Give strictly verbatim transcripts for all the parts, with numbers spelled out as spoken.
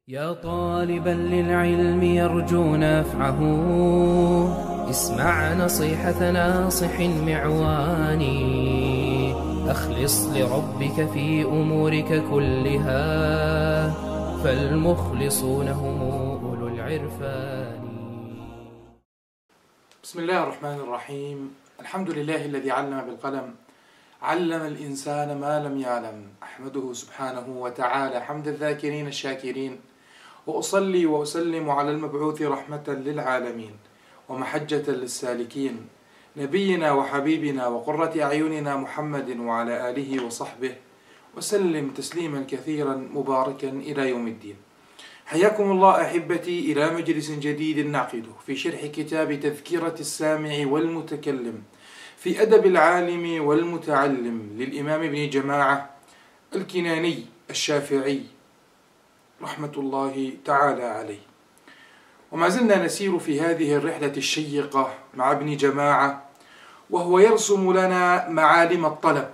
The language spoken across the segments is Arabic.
يا طالبا للعلم يرجو نفعه، اسمع نصيحة ناصح معوان. أخلص لربك في أمورك كلها، فالمخلصون هم أولو العرفان. بسم الله الرحمن الرحيم. الحمد لله الذي علم بالقلم، علم الإنسان ما لم يعلم. أحمده سبحانه وتعالى حمد الذاكرين الشاكرين، وأصلي وأسلم على المبعوث رحمة للعالمين ومحجة للسالكين، نبينا وحبيبنا وقرة أعيننا محمد وعلى آله وصحبه وسلم تسليما كثيرا مباركا إلى يوم الدين. حياكم الله أحبتي إلى مجلس جديد نعقده في شرح كتاب تذكرة السامع والمتكلم في أدب العالم والمتعلم للإمام ابن جماعة الكناني الشافعي رحمة الله تعالى عليه. وما زلنا نسير في هذه الرحلة الشيقة مع ابن جماعة، وهو يرسم لنا معالم الطلب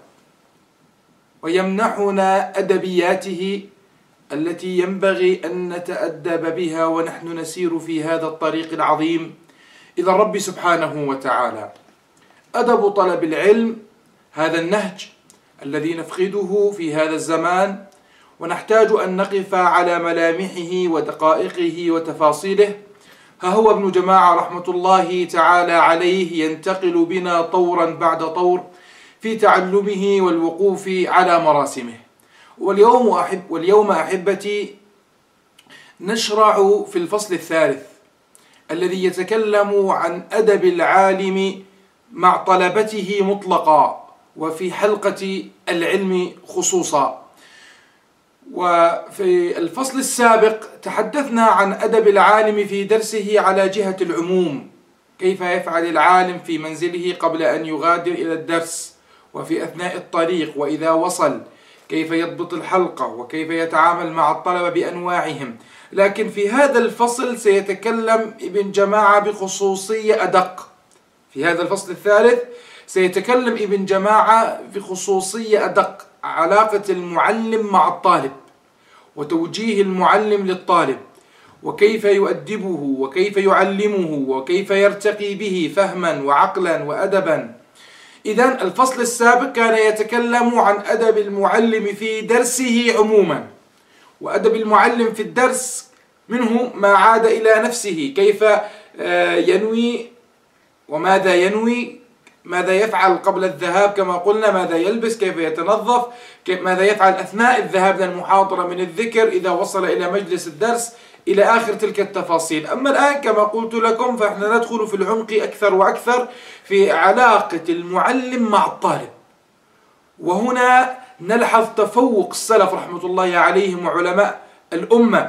ويمنحنا أدبياته التي ينبغي أن نتأدب بها ونحن نسير في هذا الطريق العظيم إلى الرب سبحانه وتعالى. أدب طلب العلم، هذا النهج الذي نفقده في هذا الزمان، ونحتاج أن نقف على ملامحه ودقائقه وتفاصيله. ها هو ابن جماعة رحمة الله تعالى عليه ينتقل بنا طورا بعد طور في تعلمه والوقوف على مراسمه. واليوم أحب واليوم أحبتي نشرع في الفصل الثالث الذي يتكلم عن أدب العالم مع طلبته مطلقا، وفي حلقة العلم خصوصا. وفي الفصل السابق تحدثنا عن أدب العالم في درسه على جهة العموم، كيف يفعل العالم في منزله قبل أن يغادر إلى الدرس، وفي أثناء الطريق وإذا وصل كيف يضبط الحلقة، وكيف يتعامل مع الطلبة بأنواعهم. لكن في هذا الفصل سيتكلم ابن جماعة بخصوصية أدق. في هذا الفصل الثالث سيتكلم ابن جماعة بخصوصية أدق، علاقة المعلم مع الطالب وتوجيه المعلم للطالب، وكيف يؤدبه وكيف يعلمه وكيف يرتقي به فهما وعقلا وأدبا. إذن الفصل السابق كان يتكلم عن أدب المعلم في درسه عموما، وأدب المعلم في الدرس منه ما عاد إلى نفسه، كيف ينوي وماذا ينوي، ماذا يفعل قبل الذهاب كما قلنا، ماذا يلبس، كيف يتنظف، ماذا يفعل أثناء الذهاب للمحاضرة من الذكر إذا وصل إلى مجلس الدرس، إلى آخر تلك التفاصيل. أما الآن كما قلت لكم فإحنا ندخل في العمق أكثر وأكثر في علاقة المعلم مع الطالب. وهنا نلحظ تفوق السلف رحمة الله عليهم وعلماء الأمة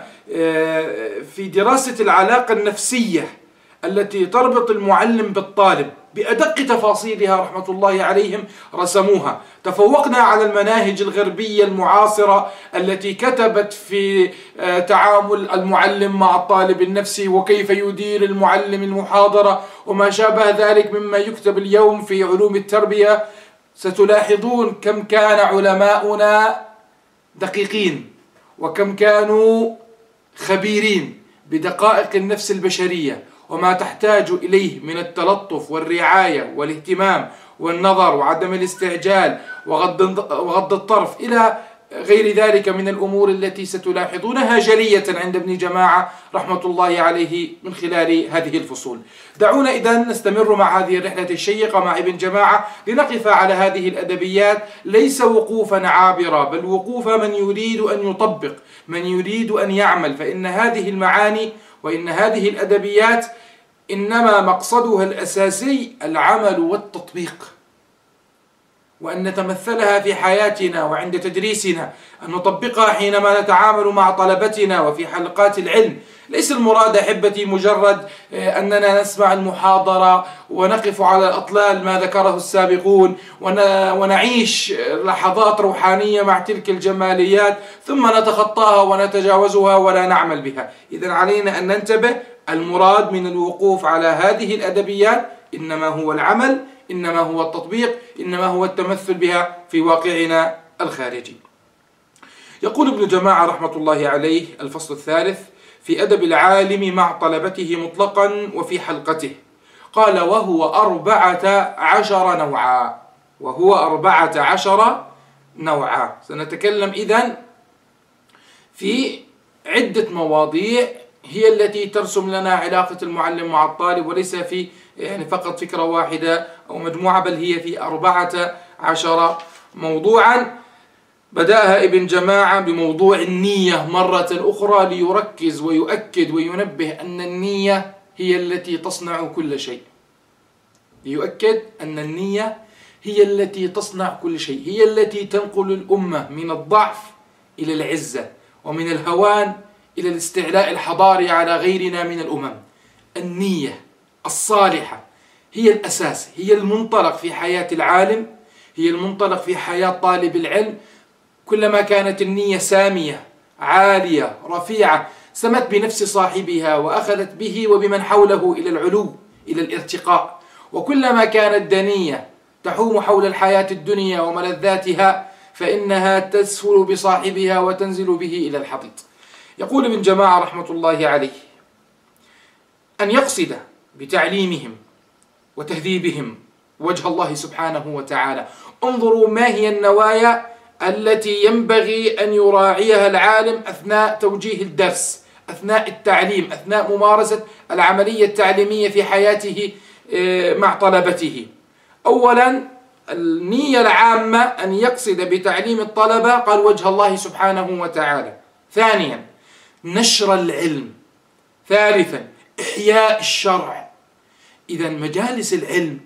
في دراسة العلاقة النفسية التي تربط المعلم بالطالب بأدق تفاصيلها رحمة الله عليهم رسموها. تفوقنا على المناهج الغربية المعاصرة التي كتبت في تعامل المعلم مع الطالب النفسي، وكيف يدير المعلم المحاضرة وما شابه ذلك مما يكتب اليوم في علوم التربية. ستلاحظون كم كان علماؤنا دقيقين، وكم كانوا خبيرين بدقائق النفس البشرية وما تحتاج إليه من التلطف والرعاية والاهتمام والنظر وعدم الاستعجال وغض وغض الطرف إلى غير ذلك من الأمور التي ستلاحظونها جلية عند ابن جماعة رحمة الله عليه من خلال هذه الفصول. دعونا إذن نستمر مع هذه الرحلة الشيقة مع ابن جماعة لنقف على هذه الأدبيات، ليس وقوفا عابرة بل وقوف من يريد أن يطبق، من يريد أن يعمل. فإن هذه المعاني وإن هذه الأدبيات إنما مقصدها الأساسي العمل والتطبيق، وأن نتمثلها في حياتنا وعند تدريسنا، أن نطبقها حينما نتعامل مع طلبتنا وفي حلقات العلم. ليس المراد أحبتي مجرد أننا نسمع المحاضرة ونقف على الأطلال ما ذكره السابقون ونعيش لحظات روحانية مع تلك الجماليات ثم نتخطاها ونتجاوزها ولا نعمل بها. إذن علينا أن ننتبه، المراد من الوقوف على هذه الأدبيات إنما هو العمل، إنما هو التطبيق، إنما هو التمثل بها في واقعنا الخارجي. يقول ابن جماعة رحمة الله عليه الفصل الثالث في أدب العالم مع طلبته مطلقا وفي حلقته، قال: وهو أربعة عشر نوعا. وهو أربعة عشر نوعا. سنتكلم إذن في عدة مواضيع هي التي ترسم لنا علاقة المعلم مع الطالب، وليس في يعني فقط فكرة واحدة أو مجموعة، بل هي في أربعة عشر موضوعا. بدأها ابن جماعة بموضوع النية مرة أخرى ليركز ويؤكد وينبه أن النية هي التي تصنع كل شيء. ليؤكد أن النية هي التي تصنع كل شيء، هي التي تنقل الأمة من الضعف إلى العزة، ومن الهوان إلى الاستعلاء الحضاري على غيرنا من الأمم. النية الصالحة هي الأساس، هي المنطلق في حياة العالم، هي المنطلق في حياة طالب العلم. كلما كانت النية سامية عالية رفيعة سمت بنفس صاحبها وأخذت به وبمن حوله إلى العلو إلى الارتقاء، وكلما كانت دنية تحوم حول الحياة الدنيا وملذاتها فإنها تسفل بصاحبها وتنزل به إلى الحضيض. يقول ابن جماعة رحمة الله عليه: أن يقصد بتعليمهم وتهذيبهم وجه الله سبحانه وتعالى. انظروا ما هي النوايا التي ينبغي أن يراعيها العالم أثناء توجيه الدرس، أثناء التعليم، أثناء ممارسة العملية التعليمية في حياته مع طلبته. أولا النية العامة أن يقصد بتعليم الطلبة قال وجه الله سبحانه وتعالى. ثانيا نشر العلم. ثالثا إحياء الشرع. إذا مجالس العلم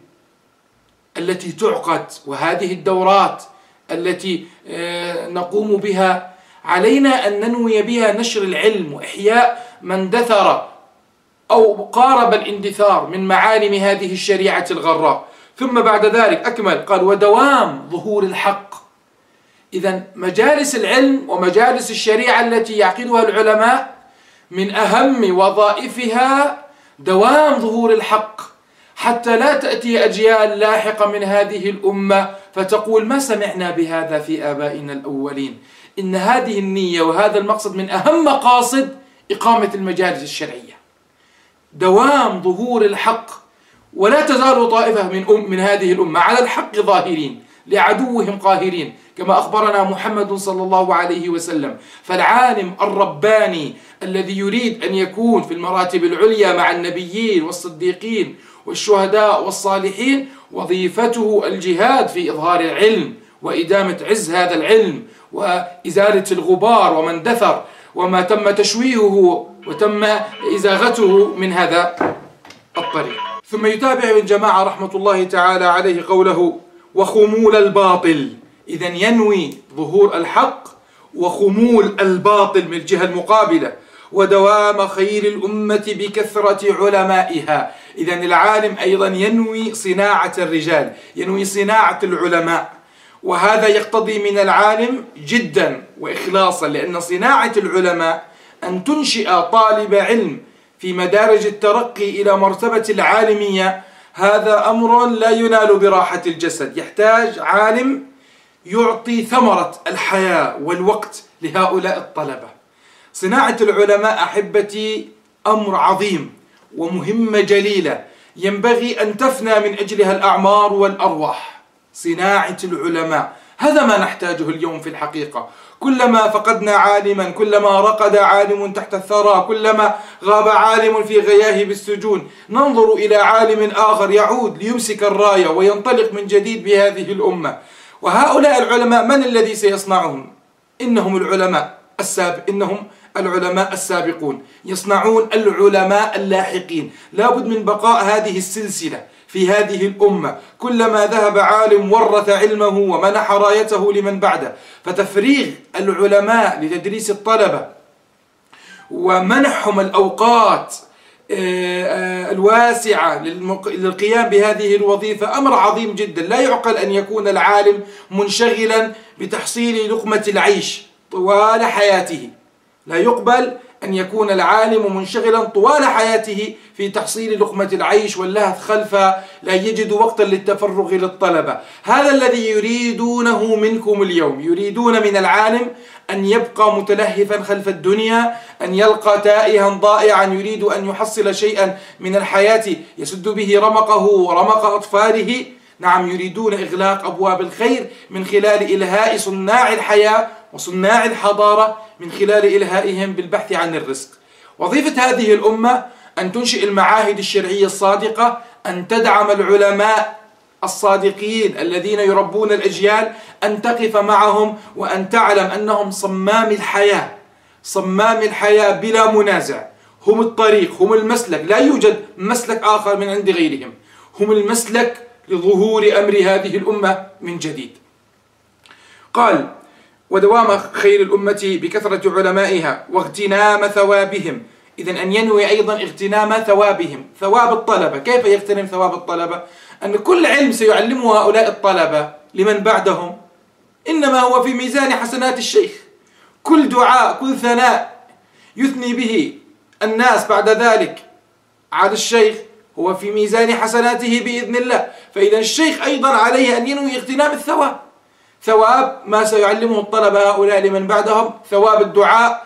التي تعقد وهذه الدورات التي نقوم بها علينا أن ننوي بها نشر العلم وإحياء ما اندثر أو قارب الاندثار من معالم هذه الشريعة الغراء. ثم بعد ذلك أكمل قال ودوام ظهور الحق. إذا مجالس العلم ومجالس الشريعة التي يعقدها العلماء من أهم وظائفها دوام ظهور الحق، حتى لا تأتي أجيال لاحقة من هذه الأمة فتقول ما سمعنا بهذا في آبائنا الأولين. إن هذه النية وهذا المقصد من أهم مقاصد إقامة المجالس الشرعية، دوام ظهور الحق. ولا تزال طائفة من أم من هذه الأمة على الحق ظاهرين لعدوهم قاهرين كما أخبرنا محمد صلى الله عليه وسلم. فالعالم الرباني الذي يريد أن يكون في المراتب العليا مع النبيين والصديقين والشهداء والصالحين وظيفته الجهاد في إظهار العلم وإدامة عز هذا العلم وإزالة الغبار وما اندثر وما تم تشويهه وتم إزاغته من هذا الطريق. ثم يتابع ابن جماعة رحمة الله تعالى عليه قوله وخمول الباطل. إذن ينوي ظهور الحق وخمول الباطل من الجهة المقابلة، ودوام خير الأمة بكثرة علمائها. إذن العالم أيضا ينوي صناعة الرجال، ينوي صناعة العلماء، وهذا يقتضي من العالم جدا وإخلاصا، لأن صناعة العلماء أن تنشئ طالب علم في مدارج الترقي إلى مرتبة العالمية، هذا أمر لا ينال براحة الجسد، يحتاج عالم يعطي ثمرة الحياة والوقت لهؤلاء الطلبة. صناعة العلماء أحبتي أمر عظيم ومهمة جليلة ينبغي أن تفنى من أجلها الأعمار والأرواح. صناعة العلماء هذا ما نحتاجه اليوم في الحقيقة. كلما فقدنا عالما، كلما رقد عالم تحت الثرى، كلما غاب عالم في غياهب السجون، ننظر إلى عالم آخر يعود ليمسك الراية وينطلق من جديد بهذه الأمة. وهؤلاء العلماء من الذي سيصنعهم؟ إنهم العلماء السابق إنهم العلماء السابقون يصنعون العلماء اللاحقين. لابد من بقاء هذه السلسلة في هذه الأمة. كلما ذهب عالم ورث علمه ومنح رايته لمن بعده. فتفريغ العلماء لتدريس الطلبة ومنحهم الأوقات الواسعة للقيام بهذه الوظيفة أمر عظيم جدا. لا يعقل أن يكون العالم منشغلا بتحصيل لقمة العيش طوال حياته. لا يقبل أن يكون العالم منشغلا طوال حياته في تحصيل لقمة العيش واللهث خلفها، لا يجد وقتا للتفرغ للطلبة. هذا الذي يريدونه منكم اليوم، يريدون من العالم أن يبقى متلهفا خلف الدنيا، أن يلقى تائها ضائعا يريد أن يحصل شيئا من الحياة يسد به رمقه ورمق أطفاله. نعم، يريدون إغلاق أبواب الخير من خلال إلهاء صناع الحياة وصناع الحضارة، من خلال إلهائهم بالبحث عن الرزق. وظيفة هذه الأمة أن تنشئ المعاهد الشرعية الصادقة، أن تدعم العلماء الصادقين الذين يربون الأجيال، أن تقف معهم وأن تعلم أنهم صمام الحياة، صمام الحياة بلا منازع، هم الطريق، هم المسلك، لا يوجد مسلك آخر من عند غيرهم، هم المسلك لظهور أمر هذه الأمة من جديد. قال: ودوام خير الأمة بكثرة علمائها واغتنام ثوابهم. إذن أن ينوي أيضا اغتنام ثوابهم، ثواب الطلبة. كيف يغتنم ثواب الطلبة؟ أن كل علم سيعلمه هؤلاء الطلبة لمن بعدهم إنما هو في ميزان حسنات الشيخ. كل دعاء، كل ثناء يثني به الناس بعد ذلك على الشيخ هو في ميزان حسناته بإذن الله. فإذا الشيخ أيضا عليه أن ينوي اغتنام الثواب، ثواب ما سيعلمه الطلبة هؤلاء لمن بعدهم، ثواب الدعاء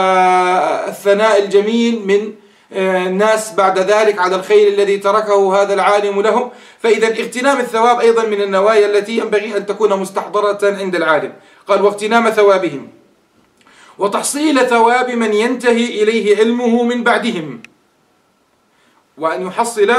والثناء الجميل من الناس بعد ذلك على الخير الذي تركه هذا العالم لهم. فإذا اغتنام الثواب أيضا من النوايا التي ينبغي أن تكون مستحضرة عند العالم. قال: واغتنام ثوابهم وتحصيل ثواب من ينتهي إليه علمه من بعدهم، وأن يحصل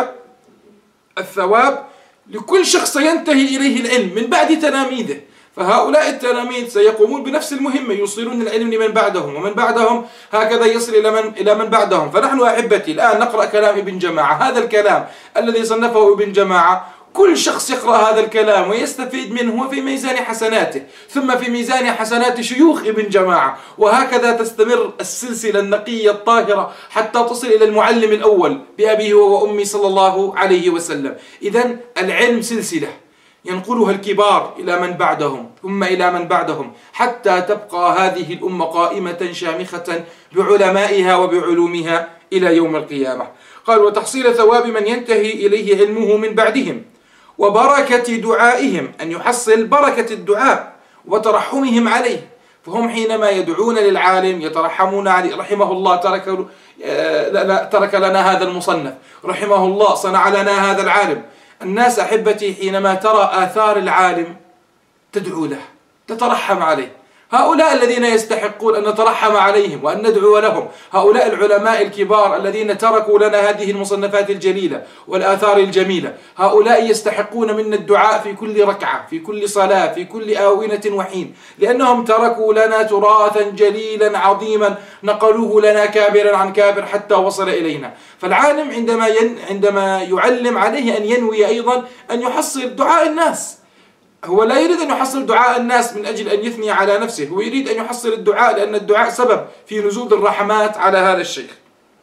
الثواب لكل شخص ينتهي إليه العلم من بعد تلاميذه. فهؤلاء التلاميذ سيقومون بنفس المهمة، يوصلون العلم لمن بعدهم، ومن بعدهم هكذا يصل إلى من إلى من بعدهم. فنحن أحبتي الآن نقرأ كلام ابن جماعة، هذا الكلام الذي صنفه ابن جماعة كل شخص يقرأ هذا الكلام ويستفيد منه وفي ميزان حسناته، ثم في ميزان حسنات شيوخ ابن جماعة، وهكذا تستمر السلسلة النقية الطاهرة حتى تصل إلى المعلم الأول بأبيه وأمي صلى الله عليه وسلم. إذن العلم سلسلة ينقلها الكبار إلى من بعدهم ثم إلى من بعدهم، حتى تبقى هذه الأمة قائمة شامخة بعلمائها وبعلومها إلى يوم القيامة. قال: وتحصيل ثواب من ينتهي إليه علمه من بعدهم، وبركة دعائهم، أن يحصل بركة الدعاء وترحمهم عليه. فهم حينما يدعون للعالم يترحمون عليه. رحمه الله ترك, لا لا ترك لنا هذا المصنف، رحمه الله صنع لنا هذا العالم. الناس أحبتي حينما ترى آثار العالم تدعو له، تترحم عليه. هؤلاء الذين يستحقون أن نترحم عليهم وأن ندعو لهم، هؤلاء العلماء الكبار الذين تركوا لنا هذه المصنفات الجليلة والآثار الجميلة، هؤلاء يستحقون منا الدعاء في كل ركعة، في كل صلاة، في كل آونة وحين، لأنهم تركوا لنا تراثا جليلا عظيما نقلوه لنا كابرا عن كابر حتى وصل إلينا. فالعالم عندما ين عندما يعلم عليه أن ينوي أيضا أن يحصل دعاء الناس. هو لا يريد أن يحصل دعاء الناس من أجل أن يثني على نفسه، هو يريد أن يحصل الدعاء لأن الدعاء سبب في نزول الرحمات على هذا الشيخ.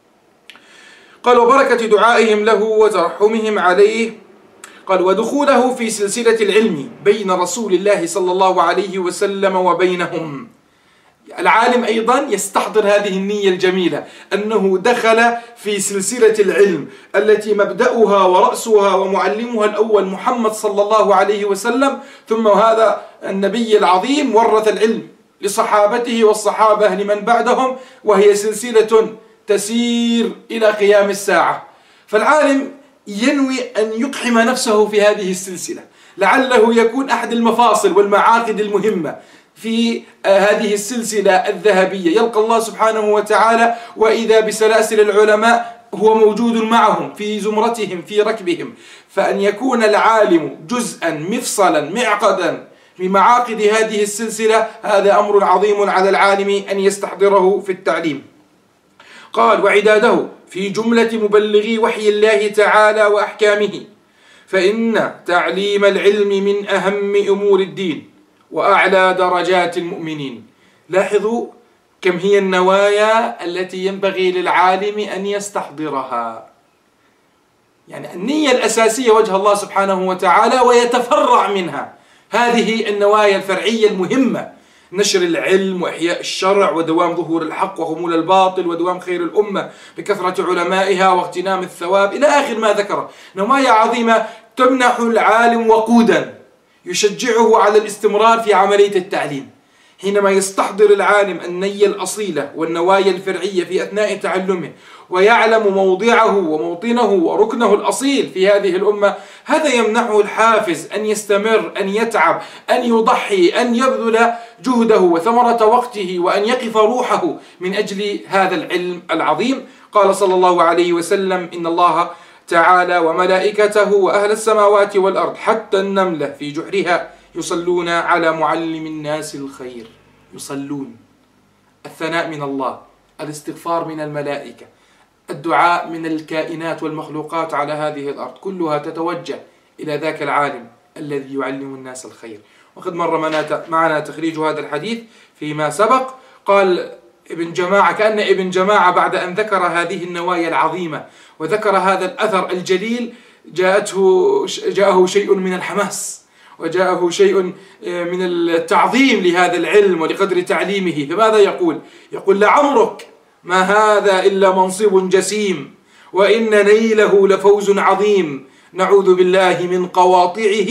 قال: وبركة دعائهم له وترحمهم عليه. قال: ودخوله في سلسلة العلم بين رسول الله صلى الله عليه وسلم وبينهم. العالم أيضا يستحضر هذه النية الجميلة، أنه دخل في سلسلة العلم التي مبدأها ورأسها ومعلمها الأول محمد صلى الله عليه وسلم، ثم هذا النبي العظيم ورث العلم لصحابته والصحابة لمن بعدهم، وهي سلسلة تسير إلى قيام الساعة. فالعالم ينوي أن يقحم نفسه في هذه السلسلة، لعله يكون أحد المفاصل والمعاقد المهمة في هذه السلسلة الذهبية. يلقى الله سبحانه وتعالى وإذا بسلاسل العلماء هو موجود معهم في زمرتهم في ركبهم. فأن يكون العالم جزءا مفصلا معقدا بمعاقد هذه السلسلة، هذا أمر عظيم على العالم أن يستحضره في التعليم. قال: وعداده في جملة مبلغي وحي الله تعالى وأحكامه، فإن تعليم العلم من أهم أمور الدين وأعلى درجات المؤمنين. لاحظوا كم هي النوايا التي ينبغي للعالم أن يستحضرها. يعني النية الأساسية وجه الله سبحانه وتعالى، ويتفرع منها هذه النوايا الفرعية المهمة: نشر العلم وإحياء الشرع ودوام ظهور الحق وخمول الباطل ودوام خير الأمة بكثرة علمائها واغتنام الثواب إلى آخر ما ذكره. نوايا عظيمة تمنح العالم وقودا يشجعه على الاستمرار في عملية التعليم. حينما يستحضر العالم النية الأصيلة والنوايا الفرعية في أثناء تعلمه، ويعلم موضعه وموطنه وركنه الأصيل في هذه الأمة، هذا يمنحه الحافز أن يستمر، أن يتعب، أن يضحي، أن يبذل جهده وثمرة وقته، وأن يقف روحه من أجل هذا العلم العظيم. قال صلى الله عليه وسلم: إن الله تعالى وملائكته وأهل السماوات والأرض حتى النملة في جحرها يصلون على معلم الناس الخير. يصلون، الثناء من الله، الاستغفار من الملائكة، الدعاء من الكائنات والمخلوقات على هذه الأرض، كلها تتوجه إلى ذاك العالم الذي يعلم الناس الخير. وقد مر معنا تخريج هذا الحديث فيما سبق. قال ابن جماعة، كأن ابن جماعة بعد أن ذكر هذه النوايا العظيمة وذكر هذا الأثر الجليل، جاءته جاءه شيء من الحماس، وجاءه شيء من التعظيم لهذا العلم ولقدر تعليمه. فماذا يقول؟ يقول: لعمرك ما هذا إلا منصب جسيم، وإن نيله لفوز عظيم، نعوذ بالله من قواطعه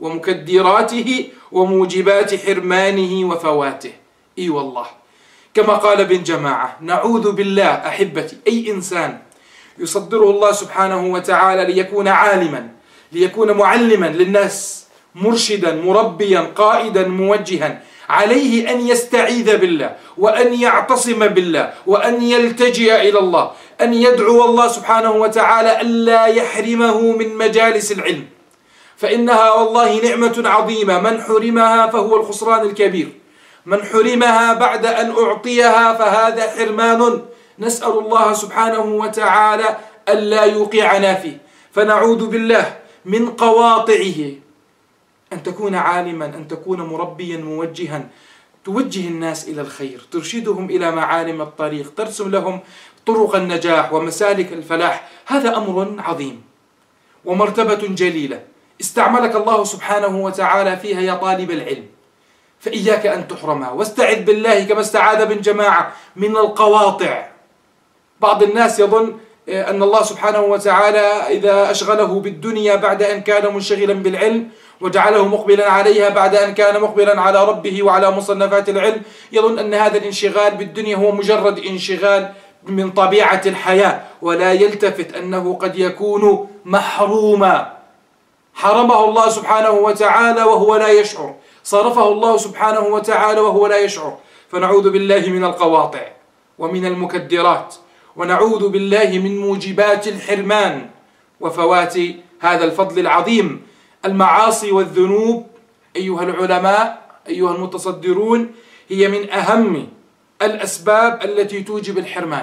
ومكدراته وموجبات حرمانه وفواته. إي والله، كما قال ابن جماعة: نعوذ بالله أحبتي، أي إنسان يصدره الله سبحانه وتعالى ليكون عالما، ليكون معلما للناس، مرشدا مربيا قائدا موجها، عليه أن يستعيذ بالله، وأن يعتصم بالله، وأن يلتجئ إلى الله، أن يدعو الله سبحانه وتعالى ألا يحرمه من مجالس العلم، فإنها والله نعمة عظيمة، من حرمها فهو الخسران الكبير، من حرمها بعد أن أعطيها فهذا حرمان، نسأل الله سبحانه وتعالى ألا يوقعنا فيه. فنعوذ بالله من قواطعه، أن تكون عالما، أن تكون مربيا موجها، توجه الناس إلى الخير، ترشدهم إلى معالم الطريق، ترسم لهم طرق النجاح ومسالك الفلاح. هذا أمر عظيم ومرتبة جليلة استعملك الله سبحانه وتعالى فيها يا طالب العلم، فإياك أن تحرمها، واستعذ بالله كما استعاذ ابن جماعة من القواطع. بعض الناس يظن أن الله سبحانه وتعالى إذا أشغله بالدنيا بعد أن كان منشغلا بالعلم، وجعله مقبلا عليها بعد أن كان مقبلا على ربه وعلى مصنفات العلم، يظن أن هذا الانشغال بالدنيا هو مجرد انشغال من طبيعة الحياة، ولا يلتفت أنه قد يكون محروما، حرمه الله سبحانه وتعالى وهو لا يشعر، صرفه الله سبحانه وتعالى وهو لا يشعر. فنعوذ بالله من القواطع ومن المكدرات، ونعوذ بالله من موجبات الحرمان وفوات هذا الفضل العظيم. المعاصي والذنوب أيها العلماء، أيها المتصدرون، هي من أهم الأسباب التي توجب الحرمان.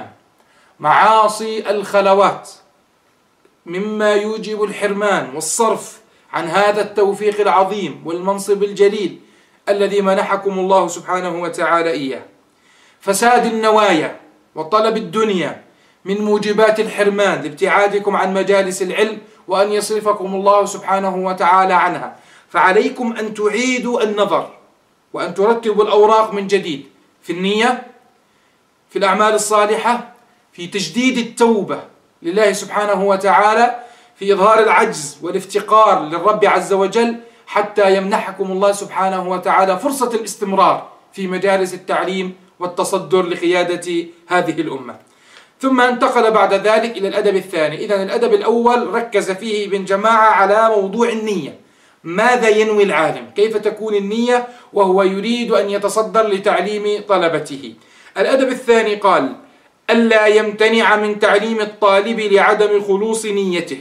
معاصي الخلوات مما يوجب الحرمان والصرف عن هذا التوفيق العظيم والمنصب الجليل الذي منحكم الله سبحانه وتعالى إياه. فساد النوايا وطلب الدنيا من موجبات الحرمان لابتعادكم عن مجالس العلم، وأن يصرفكم الله سبحانه وتعالى عنها. فعليكم أن تعيدوا النظر وأن ترتبوا الأوراق من جديد، في النية، في الأعمال الصالحة، في تجديد التوبة لله سبحانه وتعالى، في إظهار العجز والافتقار للرب عز وجل، حتى يمنحكم الله سبحانه وتعالى فرصة الاستمرار في مجالس التعليم والتصدر لقيادة هذه الأمة. ثم انتقل بعد ذلك إلى الأدب الثاني. إذن الأدب الأول ركز فيه ابن جماعة على موضوع النية، ماذا ينوي العالم، كيف تكون النية وهو يريد أن يتصدر لتعليم طلبته. الأدب الثاني قال: ألا يمتنع من تعليم الطالب لعدم خلوص نيته.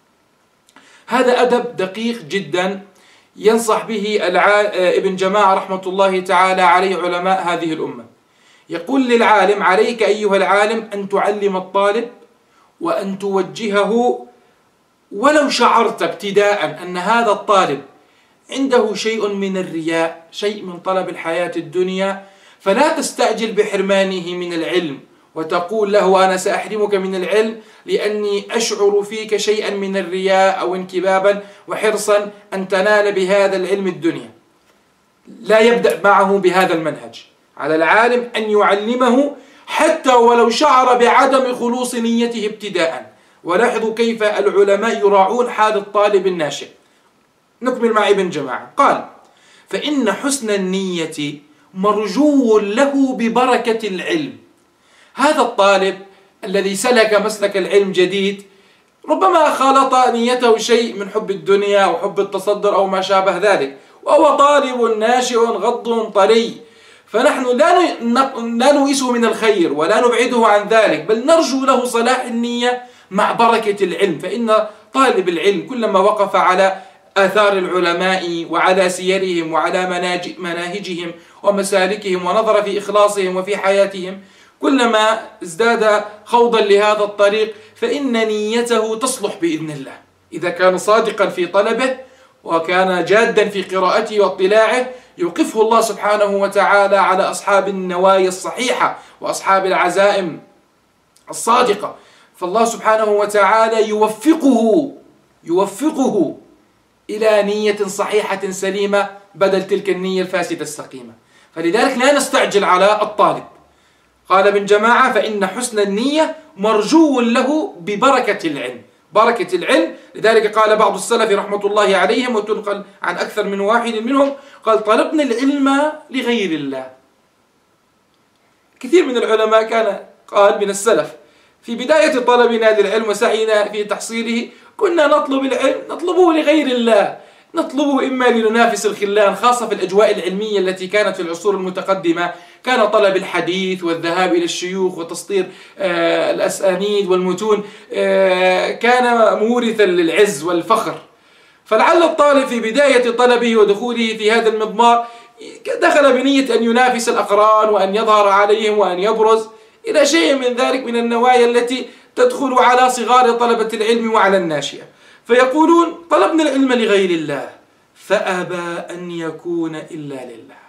هذا أدب دقيق جدا ينصح به ابن جماعة رحمة الله تعالى عليه علماء هذه الأمة. يقول للعالم: عليك أيها العالم أن تعلم الطالب وأن توجهه، ولو شعرت ابتداء أن هذا الطالب عنده شيء من الرياء، شيء من طلب الحياة الدنيا، فلا تستعجل بحرمانه من العلم وتقول له: أنا سأحرمك من العلم لأني أشعر فيك شيئا من الرياء أو انكبابا وحرصا أن تنال بهذا العلم الدنيا. لا يبدأ معه بهذا المنهج. على العالم أن يعلمه حتى ولو شعر بعدم خلوص نيته ابتداء. ولاحظوا كيف العلماء يراعون حال الطالب الناشئ. نكمل مع ابن جماعة. قال: فإن حسن النية مرجو له ببركة العلم. هذا الطالب الذي سلك مسلك العلم جديد ربما خالط نيته شيء من حب الدنيا أو حب التصدر أو ما شابه ذلك، وهو طالب ناشئ غض طري، فنحن لا نؤيسه من الخير ولا نبعده عن ذلك، بل نرجو له صلاح النية مع بركة العلم. فإن طالب العلم كلما وقف على آثار العلماء وعلى سيرهم وعلى مناهجهم ومسالكهم ونظر في إخلاصهم وفي حياتهم، كلما ازداد خوضا لهذا الطريق، فإن نيته تصلح بإذن الله. إذا كان صادقا في طلبه وكان جادا في قراءته واطلاعه، يوقفه الله سبحانه وتعالى على أصحاب النوايا الصحيحة وأصحاب العزائم الصادقة، فالله سبحانه وتعالى يوفقه يوفقه إلى نية صحيحة سليمة بدل تلك النية الفاسدة السقيمة. فلذلك لا نستعجل على الطالب. قال ابن جماعة: فإن حسن النية مرجو له ببركة العلم. بركة العلم، لذلك قال بعض السلف رحمة الله عليهم، وتنقل عن أكثر من واحد منهم، قال: طلبنا العلم لغير الله. كثير من العلماء كان قال من السلف في بداية طلبنا للعلم وسعينا في تحصيله كنا نطلب العلم نطلبه لغير الله، نطلبه إما لننافس الخلان، خاصة في الأجواء العلمية التي كانت في العصور المتقدمة، كان طلب الحديث والذهاب إلى الشيوخ وتسطير آه الأسانيد والمتون آه كان مورثا للعز والفخر. فلعل الطالب في بداية طلبه ودخوله في هذا المضمار دخل بنية أن ينافس الأقران وأن يظهر عليهم وأن يبرز إلى شيء من ذلك من النوايا التي تدخل على صغار طلبة العلم وعلى الناشئة، فيقولون: طلبنا العلم لغير الله فأبى أن يكون إلا لله.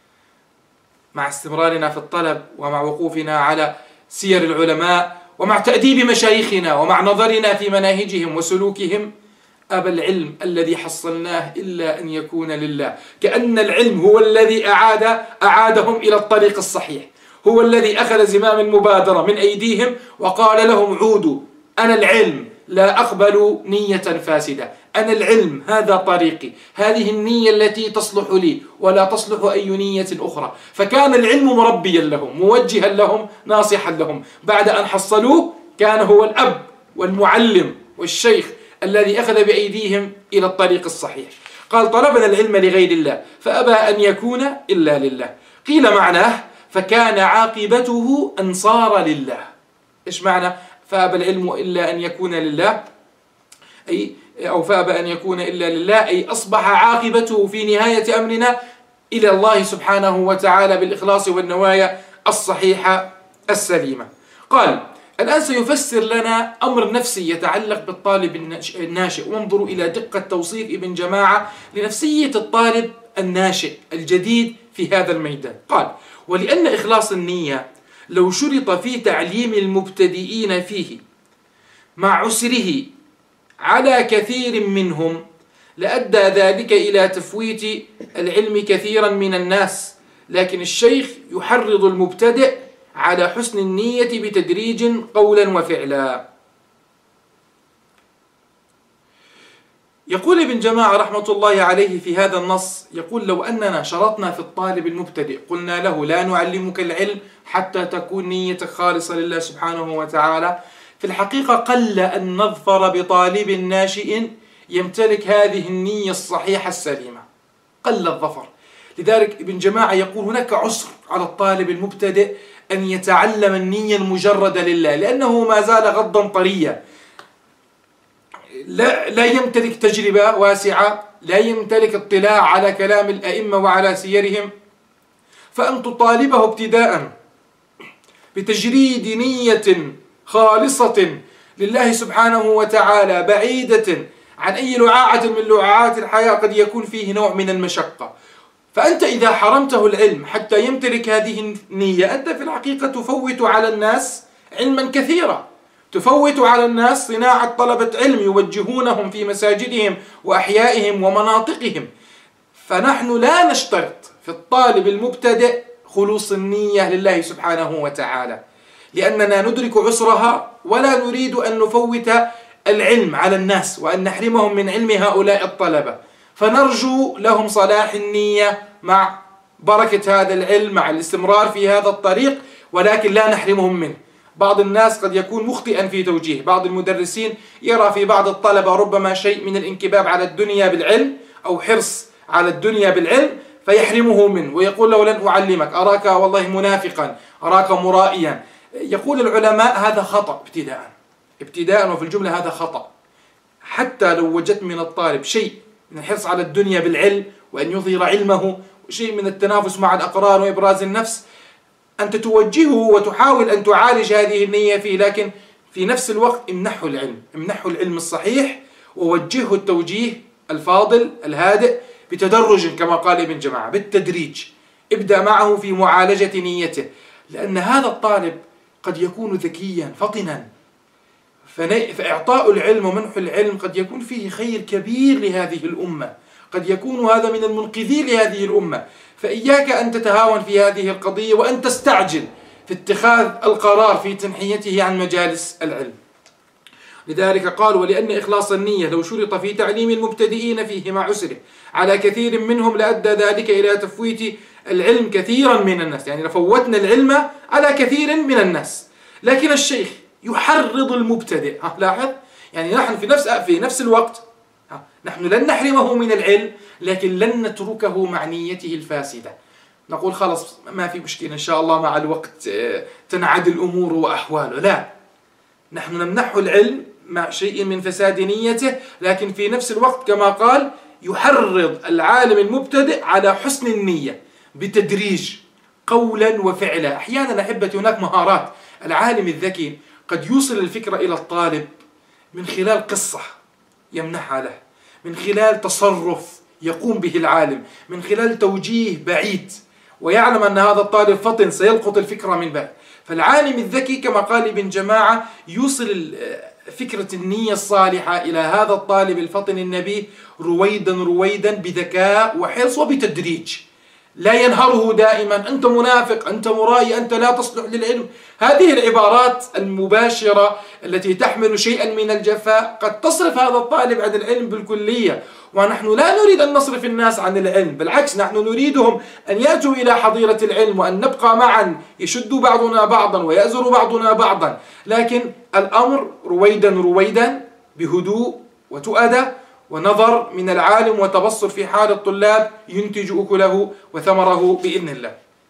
مع استمرارنا في الطلب ومع وقوفنا على سير العلماء ومع تأديب مشايخنا ومع نظرنا في مناهجهم وسلوكهم، أبى العلم الذي حصلناه إلا أن يكون لله، كأن العلم هو الذي أعاد أعادهم إلى الطريق الصحيح، هو الذي أخذ زمام المبادرة من أيديهم وقال لهم: عودوا، أنا العلم لا أقبل نية فاسدة، أنا العلم هذا طريقي، هذه النية التي تصلح لي ولا تصلح أي نية أخرى. فكان العلم مربيا لهم، موجها لهم، ناصحا لهم. بعد أن حصلوه كان هو الأب والمعلم والشيخ الذي أخذ بأيديهم إلى الطريق الصحيح. قال: طلبنا العلم لغير الله فأبى أن يكون إلا لله. قيل معناه: فكان عاقبته أن صار لله. إيش معنى فأبى العلم إلا أن يكون لله؟ أي أو فأبى أن يكون إلا لله، أي أصبح عاقبته في نهاية أمرنا إلى الله سبحانه وتعالى بالإخلاص والنوايا الصحيحة السليمة. قال: الآن سيفسر لنا أمر نفسي يتعلق بالطالب الناشئ. وانظروا إلى دقة توصيف ابن جماعة لنفسية الطالب الناشئ الجديد في هذا الميدان. قال: ولأن إخلاص النية لو شرط في تعليم المبتدئين فيه مع عسره على كثير منهم لأدى ذلك إلى تفويت العلم كثيرا من الناس، لكن الشيخ يحرض المبتدئ على حسن النية بتدريج قولا وفعلا. يقول ابن جماعة رحمة الله عليه في هذا النص، يقول: لو أننا شرطنا في الطالب المبتدئ قلنا له: لا نعلمك العلم حتى تكون نيتك خالصة لله سبحانه وتعالى، في الحقيقة قل أن نظفر بطالب ناشئ يمتلك هذه النية الصحيحة السليمة، قل الظفر. لذلك ابن جماعة يقول: هناك عسر على الطالب المبتدئ أن يتعلم النية المجردة لله، لأنه ما زال غضا طريا، لا, لا يمتلك تجربة واسعة، لا يمتلك اطلاع على كلام الأئمة وعلى سيرهم. فأن تطالبه ابتداء بتجريد نية خالصة لله سبحانه وتعالى بعيدة عن أي لعاعة من لعاعات الحياة قد يكون فيه نوع من المشقة. فأنت إذا حرمته العلم حتى يمتلك هذه النية، أنت في الحقيقة تفوت على الناس علما كثيرا، تفوت على الناس صناعة طلبة علم يوجهونهم في مساجدهم وأحيائهم ومناطقهم. فنحن لا نشترط في الطالب المبتدئ خلوص النية لله سبحانه وتعالى، لأننا ندرك عسرها ولا نريد أن نفوت العلم على الناس وأن نحرمهم من علم هؤلاء الطلبة، فنرجو لهم صلاح النية مع بركة هذا العلم مع الاستمرار في هذا الطريق، ولكن لا نحرمهم منه. بعض الناس قد يكون مخطئا في توجيه، بعض المدرسين يرى في بعض الطلبة ربما شيء من الانكباب على الدنيا بالعلم أو حرص على الدنيا بالعلم فيحرمه منه ويقول له لن أعلمك، أراك والله منافقا، أراك مرائيا. يقول العلماء هذا خطأ ابتداء ابتداء وفي الجملة هذا خطأ. حتى لو وجدت من الطالب شيء من الحرص على الدنيا بالعلم وأن يظهر علمه وشيء من التنافس مع الأقران وإبراز النفس، أنت توجهه وتحاول أن تعالج هذه النية فيه، لكن في نفس الوقت امنحه العلم، امنحه العلم الصحيح ووجهه التوجيه الفاضل الهادئ بتدرج كما قال ابن جماعة، بالتدريج. ابدأ معه في معالجة نيته، لأن هذا الطالب قد يكون ذكيا فطنا، فإعطاء العلم ومنح العلم قد يكون فيه خير كبير لهذه الأمة، قد يكون هذا من المنقذين لهذه الأمة. فإياك أن تتهاون في هذه القضية وأن تستعجل في اتخاذ القرار في تنحيته عن مجالس العلم. لذلك قال: ولأن إخلاص النية لو شرط في تعليم المبتدئين فيه مع عسره على كثير منهم لأدى ذلك إلى تفويت العلم كثيرا من الناس، يعني لفوتنا العلم على كثير من الناس. لكن الشيخ يحرض المبتدئ، لاحظ، يعني نحن في نفس في نفس الوقت نحن لن نحرمه من العلم، لكن لن نتركه مع نيته الفاسدة. نقول خلاص ما في مشكلة إن شاء الله مع الوقت تنعدل الأمور وأحواله، لا، نحن نمنحه العلم مع شيء من فساد نيته، لكن في نفس الوقت كما قال يحرض العالم المبتدئ على حسن النية بتدريج قولا وفعلا. أحيانا أحبتي هناك مهارات العالم الذكي قد يوصل الفكرة إلى الطالب من خلال قصة يمنحها له، من خلال تصرف يقوم به العالم، من خلال توجيه بعيد، ويعلم أن هذا الطالب فطن سيلقط الفكرة من بعد. فالعالم الذكي كما قال ابن جماعة يوصل فكرة النية الصالحة إلى هذا الطالب الفطن النبيه رويدا رويدا بذكاء وحرص وبتدريج، لا ينهره دائما أنت منافق، أنت مرائي، أنت لا تصلح للعلم. هذه العبارات المباشرة التي تحمل شيئا من الجفاء قد تصرف هذا الطالب عن العلم بالكلية، ونحن لا نريد أن نصرف الناس عن العلم، بالعكس نحن نريدهم أن يأتوا إلى حظيرة العلم وأن نبقى معا، يشد بعضنا بعضا ويأزر بعضنا بعضا، لكن الأمر رويدا رويدا بهدوء وتؤدة ونظر من العالم وتبصر في حال الطلاب ينتج أكله وثمره بإذن الله.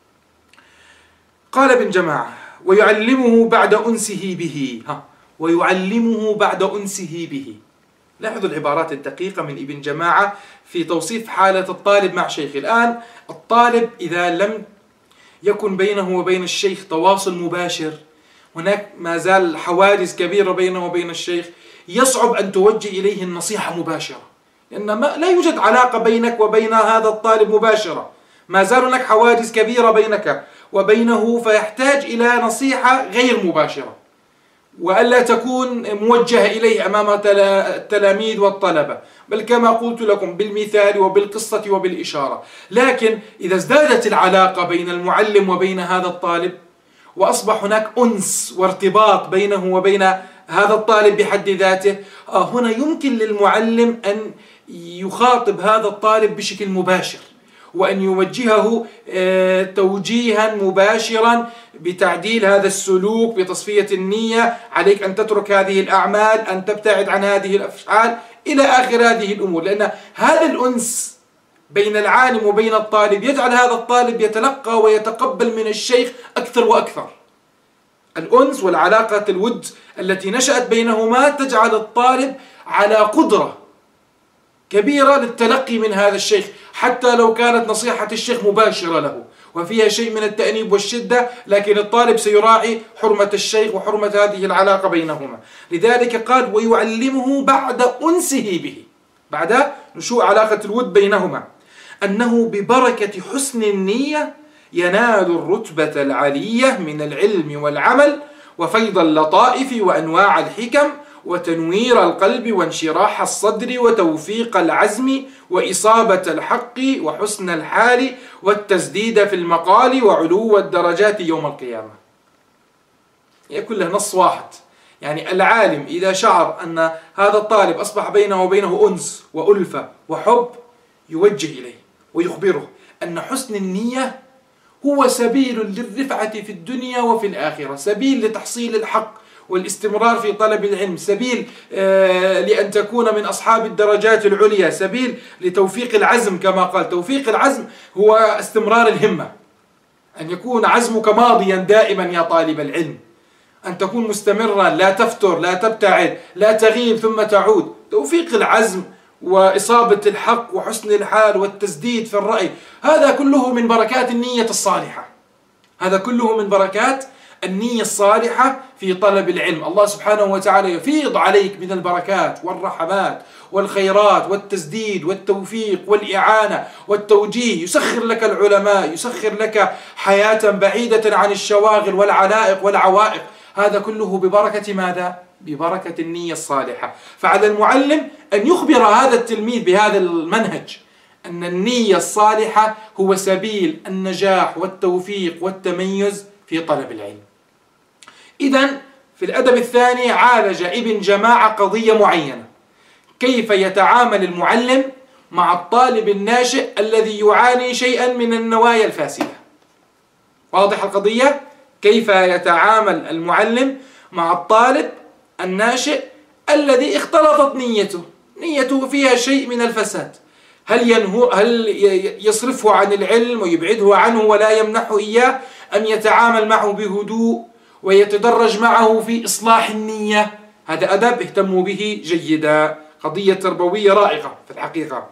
قال ابن جماعة: ويعلمه بعد أنسه به. ها ويعلمه بعد أنسه به. لاحظوا العبارات الدقيقة من ابن جماعة في توصيف حالة الطالب مع شيخه. الآن الطالب إذا لم يكن بينه وبين الشيخ تواصل مباشر، هناك ما زال حواجز كبيرة بينه وبين الشيخ، يصعب أن توجه إليه النصيحة مباشرة، لأن ما لا يوجد علاقة بينك وبين هذا الطالب مباشرة، ما زال هناك حواجز كبيرة بينك وبينه، فيحتاج إلى نصيحة غير مباشرة، وألا تكون موجهة إليه أمام التلاميذ والطلبة، بل كما قلت لكم بالمثال وبالقصة وبالإشارة. لكن إذا ازدادت العلاقة بين المعلم وبين هذا الطالب وأصبح هناك أنس وارتباط بينه وبين هذا الطالب بحد ذاته، هنا يمكن للمعلم أن يخاطب هذا الطالب بشكل مباشر وأن يوجهه توجيها مباشرا بتعديل هذا السلوك، بتصفية النية، عليك أن تترك هذه الأعمال، أن تبتعد عن هذه الأفعال، إلى آخر هذه الأمور. لأن هذا الأنس بين العالم وبين الطالب يجعل هذا الطالب يتلقى ويتقبل من الشيخ أكثر وأكثر. الأنس والعلاقة الود التي نشأت بينهما تجعل الطالب على قدرة كبيرة للتلقي من هذا الشيخ، حتى لو كانت نصيحة الشيخ مباشرة له وفيها شيء من التأنيب والشدة، لكن الطالب سيراعي حرمة الشيخ وحرمة هذه العلاقة بينهما. لذلك قال: ويعلمه بعد أنسه به، بعد نشوء علاقة الود بينهما، أنه ببركة حسن النية ينال الرتبة العلية من العلم والعمل وفيض اللطائف وأنواع الحكم وتنوير القلب وانشراح الصدر وتوفيق العزم وإصابة الحق وحسن الحال والتسديد في المقال وعلو الدرجات يوم القيامة. يعني كله نص واحد. يعني العالم إذا شعر أن هذا الطالب أصبح بينه وبينه أنس وألفة وحب يوجه إليه ويخبره أن حسن النية هو سبيل للرفعة في الدنيا وفي الآخرة، سبيل لتحصيل الحق والاستمرار في طلب العلم، سبيل لأن تكون من أصحاب الدرجات العليا، سبيل لتوفيق العزم كما قال. توفيق العزم هو استمرار الهمة، أن يكون عزمك ماضيا دائما يا طالب العلم، أن تكون مستمرا، لا تفتر، لا تبتعد، لا تغيب ثم تعود. توفيق العزم وإصابة الحق وحسن الحال والتسديد في الرأي، هذا كله من بركات النية الصالحة، هذا كله من بركات النية الصالحة في طلب العلم. الله سبحانه وتعالى يفيض عليك من البركات والرحمات والخيرات والتسديد والتوفيق والإعانة والتوجيه، يسخر لك العلماء، يسخر لك حياة بعيدة عن الشواغل والعلائق والعوائق، هذا كله ببركة ماذا؟ ببركة النية الصالحة. فعلى المعلم أن يخبر هذا التلميذ بهذا المنهج، أن النية الصالحة هو سبيل النجاح والتوفيق والتميز في طلب العلم. إذن في الأدب الثاني عالج ابن جماعة قضية معينة، كيف يتعامل المعلم مع الطالب الناشئ الذي يعاني شيئا من النوايا الفاسدة. واضح القضية؟ كيف يتعامل المعلم مع الطالب الناشئ الذي اختلطت نيته، نيته فيها شيء من الفساد، هل ينهو هل يصرفه عن العلم ويبعده عنه ولا يمنحه إياه، أم يتعامل معه بهدوء ويتدرج معه في إصلاح النية؟ هذا أدب اهتموا به جيدا، قضية تربوية رائقة في الحقيقة.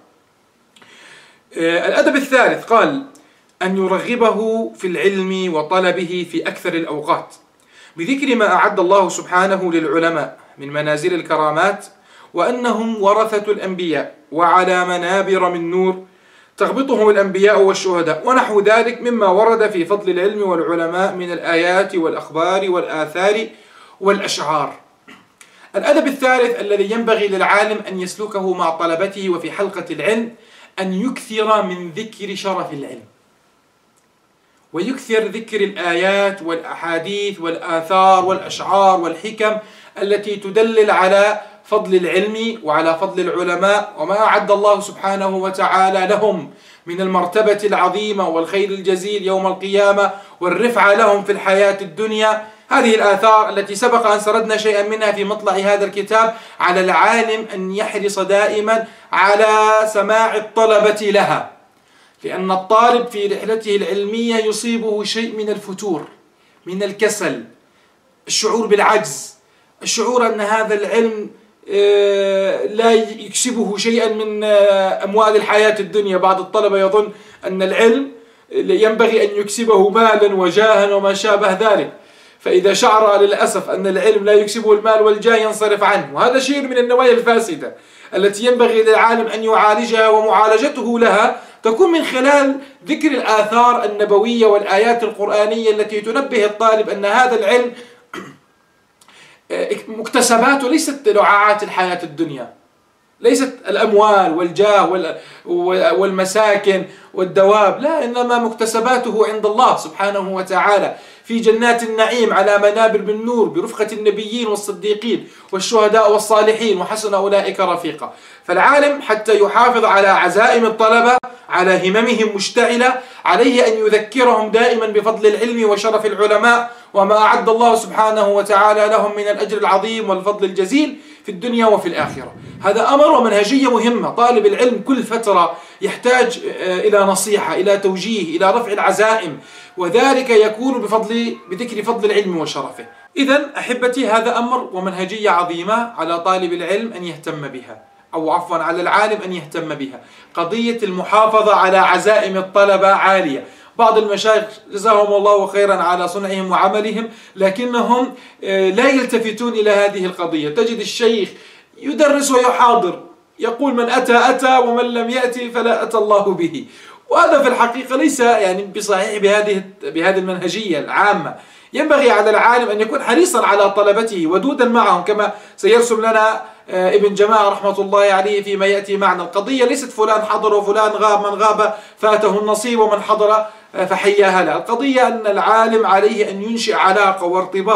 الأدب الثالث قال أن يرغبه في العلم وطلبه في أكثر الأوقات، بذكر ما أعد الله سبحانه للعلماء من منازل الكرامات، وأنهم ورثة الأنبياء وعلى منابر من نور تغبطهم الأنبياء والشهداء، ونحو ذلك مما ورد في فضل العلم والعلماء من الآيات والأخبار والآثار والأشعار. الأدب الثالث الذي ينبغي للعالم أن يسلكه مع طلبته وفي حلقة العلم، أن يكثر من ذكر شرف العلم، ويكثر ذكر الآيات والأحاديث والآثار والأشعار والحكم التي تدلل على فضل العلم وعلى فضل العلماء، وما أعد الله سبحانه وتعالى لهم من المرتبة العظيمة والخير الجزيل يوم القيامة والرفعة لهم في الحياة الدنيا. هذه الآثار التي سبق أن سردنا شيئا منها في مطلع هذا الكتاب، على العالم أن يحرص دائما على سماع الطلبة لها، لأن الطالب في رحلته العلمية يصيبه شيء من الفتور، من الكسل، الشعور بالعجز، الشعور أن هذا العلم لا يكسبه شيئا من أموال الحياة الدنيا. بعض الطلبة يظن أن العلم ينبغي أن يكسبه مالا وجاها وما شابه ذلك، فإذا شعر للأسف أن العلم لا يكسبه المال والجاه ينصرف عنه، وهذا شيء من النوايا الفاسدة التي ينبغي للعالم أن يعالجها، ومعالجته لها تكون من خلال ذكر الآثار النبوية والآيات القرآنية التي تنبه الطالب أن هذا العلم مكتسباته ليست لعاعات الحياة الدنيا، ليست الأموال والجاه والمساكن والدواب، لا، إنما مكتسباته عند الله سبحانه وتعالى في جنات النعيم على منابر من نور برفقة النبيين والصديقين والشهداء والصالحين، وحسن أولئك رفيقا. فالعالم حتى يحافظ على عزائم الطلبة، على هممهم مشتعلة، عليه أن يذكرهم دائما بفضل العلم وشرف العلماء وما أعد الله سبحانه وتعالى لهم من الأجر العظيم والفضل الجزيل في الدنيا وفي الآخرة. هذا أمر ومنهجية مهمة. طالب العلم كل فترة يحتاج إلى نصيحة، إلى توجيه، إلى رفع العزائم، وذلك يكون بفضل بذكر فضل العلم وشرفه. إذن أحبتي، هذا أمر ومنهجية عظيمة على طالب العلم أن يهتم بها، أو عفوا على العالم أن يهتم بها. قضية المحافظة على عزائم الطلبة عالية. بعض المشايخ جزاهم الله خيرا على صنعهم وعملهم، لكنهم لا يلتفتون إلى هذه القضية. تجد الشيخ يدرس ويحاضر، يقول من أتى أتى ومن لم يأتي فلا أتى الله به، وهذا في الحقيقة ليس يعني بصحيح بهذه بهذه المنهجية العامة. ينبغي على العالم أن يكون حريصا على طلبته ودودا معهم، كما سيرسم لنا ابن جماعة رحمة الله عليه فيما يأتي معنا. القضية ليست فلان حضر وفلان غاب، من غاب فاته النصيب ومن حضر فحياها له. القضية أن العالم عليه أن ينشئ علاقة وارتباط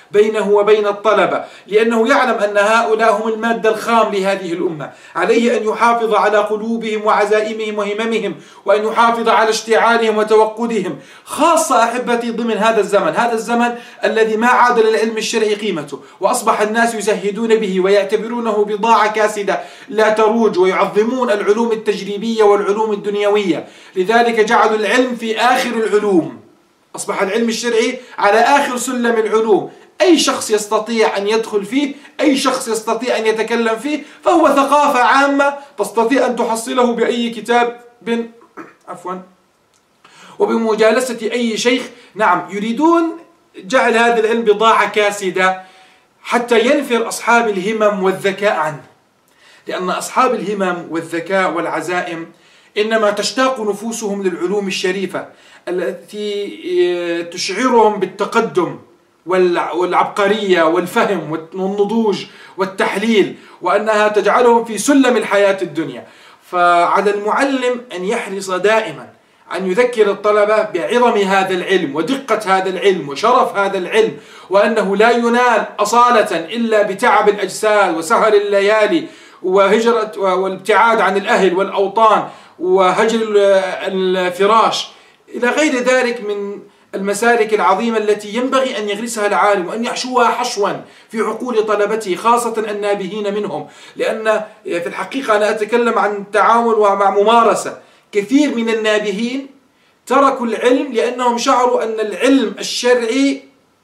بينه وبين الطلبة، لأنه يعلم أن هؤلاء هم المادة الخام لهذه الأمة. عليه أن يحافظ على قلوبهم وعزائمهم وهممهم، وأن يحافظ على اشتعالهم وتوقدهم، خاصة أحبتي ضمن هذا الزمن، هذا الزمن الذي ما عاد للعلم الشرعي قيمته، وأصبح الناس يزهدون به ويعتبرونه بضاعة كاسدة لا تروج، ويعظمون العلوم التجريبية والعلوم الدنيوية. لذلك جعلوا العلم في آخر العلوم، أصبح العلم الشرعي على آخر سلم العلوم، أي شخص يستطيع أن يدخل فيه، أي شخص يستطيع أن يتكلم فيه، فهو ثقافة عامة تستطيع أن تحصله بأي كتاب بن عفوا وبمجالسة أي شيخ. نعم، يريدون جعل هذا العلم بضاعة كاسدة حتى ينفر أصحاب الهمم والذكاء عنه، لأن أصحاب الهمم والذكاء والعزائم إنما تشتاق نفوسهم للعلوم الشريفة التي تشعرهم بالتقدم والعبقرية والفهم والنضوج والتحليل، وأنها تجعلهم في سلم الحياة الدنيا. فعلى المعلم أن يحرص دائما أن يذكر الطلبة بعظم هذا العلم ودقة هذا العلم وشرف هذا العلم، وأنه لا ينال أصالة إلا بتعب الأجساد وسهر الليالي وهجرة والابتعاد عن الأهل والأوطان وهجر الفراش إلى غير ذلك من المسالك العظيمة التي ينبغي أن يغرسها العالم وأن يحشوها حشوا في عقول طلبته، خاصة النابهين منهم. لأن في الحقيقة أنا أتكلم عن التعامل ومع ممارسة، كثير من النابهين تركوا العلم لأنهم شعروا أن العلم الشرعي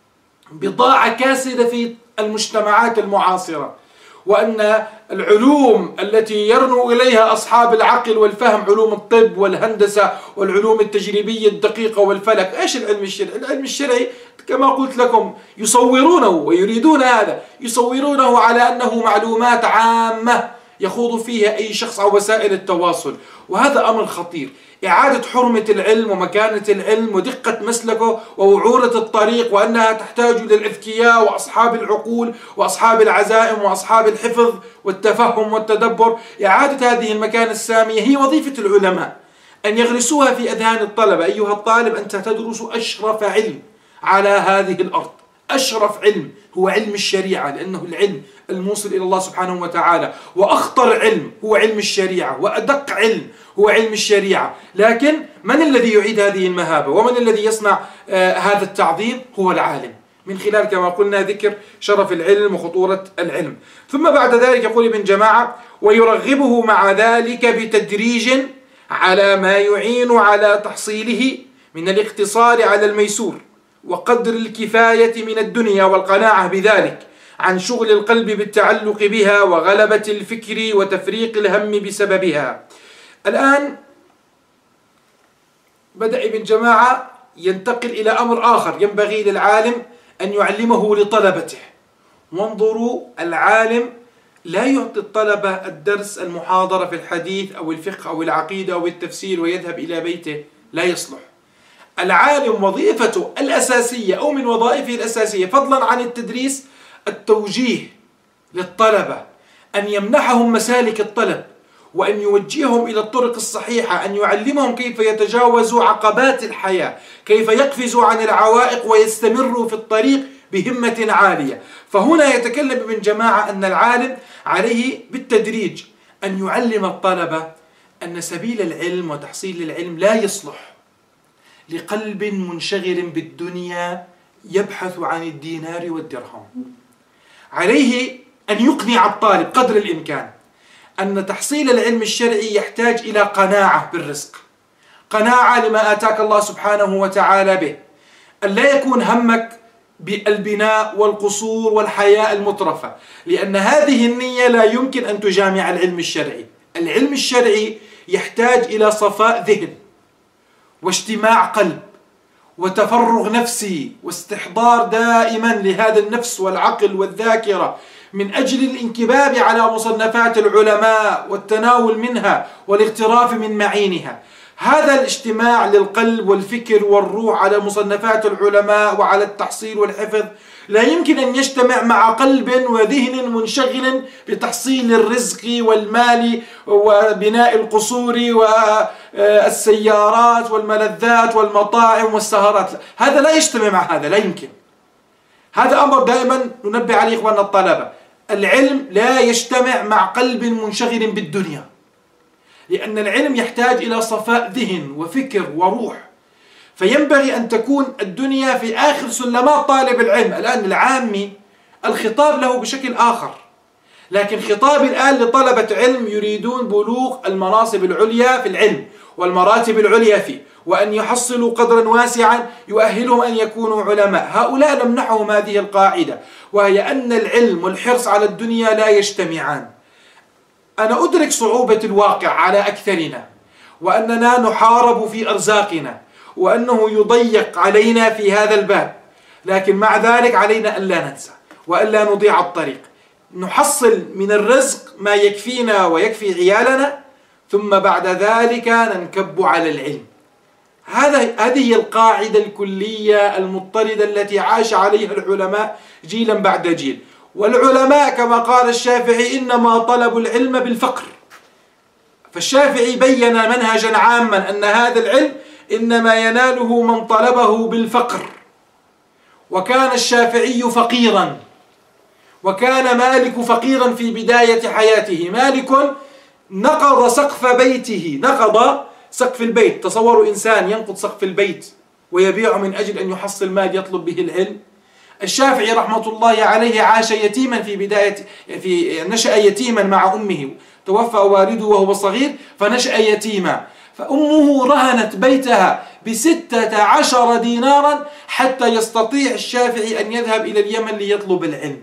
بضاعة كاسدة في المجتمعات المعاصرة، وأن العلوم التي يرنو إليها أصحاب العقل والفهم، علوم الطب والهندسة والعلوم التجريبية الدقيقة والفلك، إيش العلم الشرعي؟ العلم الشرعي كما قلت لكم يصورونه ويريدون هذا، يصورونه على أنه معلومات عامة يخوض فيها أي شخص على وسائل التواصل، وهذا أمر خطير. إعادة حرمة العلم ومكانة العلم ودقة مسلكه ووعورة الطريق، وأنها تحتاج للأذكياء وأصحاب العقول وأصحاب العزائم وأصحاب الحفظ والتفهم والتدبر. إعادة هذه المكانة السامية هي وظيفة العلماء، أن يغرسوها في أذهان الطلبة. أيها الطالب، أنت تدرس أشرف علم على هذه الأرض، أشرف علم هو علم الشريعة، لأنه العلم الموصل إلى الله سبحانه وتعالى، وأخطر علم هو علم الشريعة، وأدق علم هو علم الشريعة. لكن من الذي يعيد هذه المهابة ومن الذي يصنع آه هذا التعظيم؟ هو العالم، من خلال كما قلنا ذكر شرف العلم وخطورة العلم. ثم بعد ذلك يقول ابن جماعة: ويرغبه مع ذلك بتدريج على ما يعين على تحصيله من الاقتصار على الميسور، وقدر الكفاية من الدنيا والقناعة بذلك، عن شغل القلب بالتعلق بها وغلبة الفكر وتفريق الهم بسببها. الآن بدأ ابن جماعة ينتقل إلى أمر آخر ينبغي للعالم أن يعلمه لطلبته. وانظروا، العالم لا يعطي الطلبة الدرس المحاضرة في الحديث أو الفقه أو العقيدة أو التفسير ويذهب إلى بيته، لا يصلح. العالم وظيفته الأساسية أو من وظائفه الأساسية فضلا عن التدريس التوجيه للطلبة، أن يمنحهم مسالك الطلب، وأن يوجههم إلى الطرق الصحيحة، أن يعلمهم كيف يتجاوزوا عقبات الحياة، كيف يقفزوا عن العوائق ويستمروا في الطريق بهمة عالية. فهنا يتكلم ابن جماعة أن العالم عليه بالتدريج أن يعلم الطلبة أن سبيل العلم وتحصيل العلم لا يصلح لقلب منشغل بالدنيا يبحث عن الدينار والدرهم. عليه أن يقنع الطالب قدر الإمكان أن تحصيل العلم الشرعي يحتاج إلى قناعة بالرزق، قناعة لما آتاك الله سبحانه وتعالى به، أن لا يكون همك بالبناء والقصور والحياة المترفة، لأن هذه النية لا يمكن أن تجامع العلم الشرعي. العلم الشرعي يحتاج إلى صفاء ذهن واجتماع قلب وتفرغ نفسي واستحضار دائما لهذا النفس والعقل والذاكرة من أجل الانكباب على مصنفات العلماء والتناول منها والاغتراف من معينها. هذا الاجتماع للقلب والفكر والروح على مصنفات العلماء وعلى التحصيل والحفظ لا يمكن أن يجتمع مع قلب وذهن منشغل بتحصيل الرزق والمال وبناء القصور والسيارات والملذات والمطاعم والسهرات. هذا لا يجتمع مع هذا، لا يمكن. هذا أمر دائما ننبه عليه إخواننا الطلبة. العلم لا يجتمع مع قلب منشغل بالدنيا، لأن العلم يحتاج إلى صفاء ذهن وفكر وروح، فينبغي أن تكون الدنيا في آخر سلمات طالب العلم. الآن العامي الخطاب له بشكل آخر، لكن خطابي الآن لطلبة علم يريدون بلوغ المناصب العليا في العلم والمراتب العليا فيه، وأن يحصلوا قدرا واسعا يؤهلهم أن يكونوا علماء. هؤلاء نمنحهم هذه القاعدة، وهي أن العلم والحرص على الدنيا لا يجتمعان. أنا أدرك صعوبة الواقع على أكثرنا، وأننا نحارب في أرزاقنا، وأنه يضيق علينا في هذا الباب، لكن مع ذلك علينا أن لا ننسى وأن لا نضيع الطريق. نحصل من الرزق ما يكفينا ويكفي عيالنا، ثم بعد ذلك ننكب على العلم. هذا هذه القاعدة الكلية المضطردة التي عاش عليها العلماء جيلا بعد جيل. والعلماء كما قال الشافعي إنما طلبوا العلم بالفقر، فالشافعي بين منهجا عاما أن هذا العلم إنما يناله من طلبه بالفقر. وكان الشافعي فقيرا، وكان مالك فقيرا في بداية حياته. مالك نقض سقف بيته، نقض سقف البيت. تصوروا إنسان ينقض سقف البيت ويبيع من أجل أن يحصل مال يطلب به العلم. الشافعي رحمة الله عليه عاش يتيما في بداية في نشأ يتيما مع أمه، توفى والده وهو صغير فنشأ يتيما، فأمه رهنت بيتها بستة عشر دينارا حتى يستطيع الشافعي أن يذهب إلى اليمن ليطلب العلم.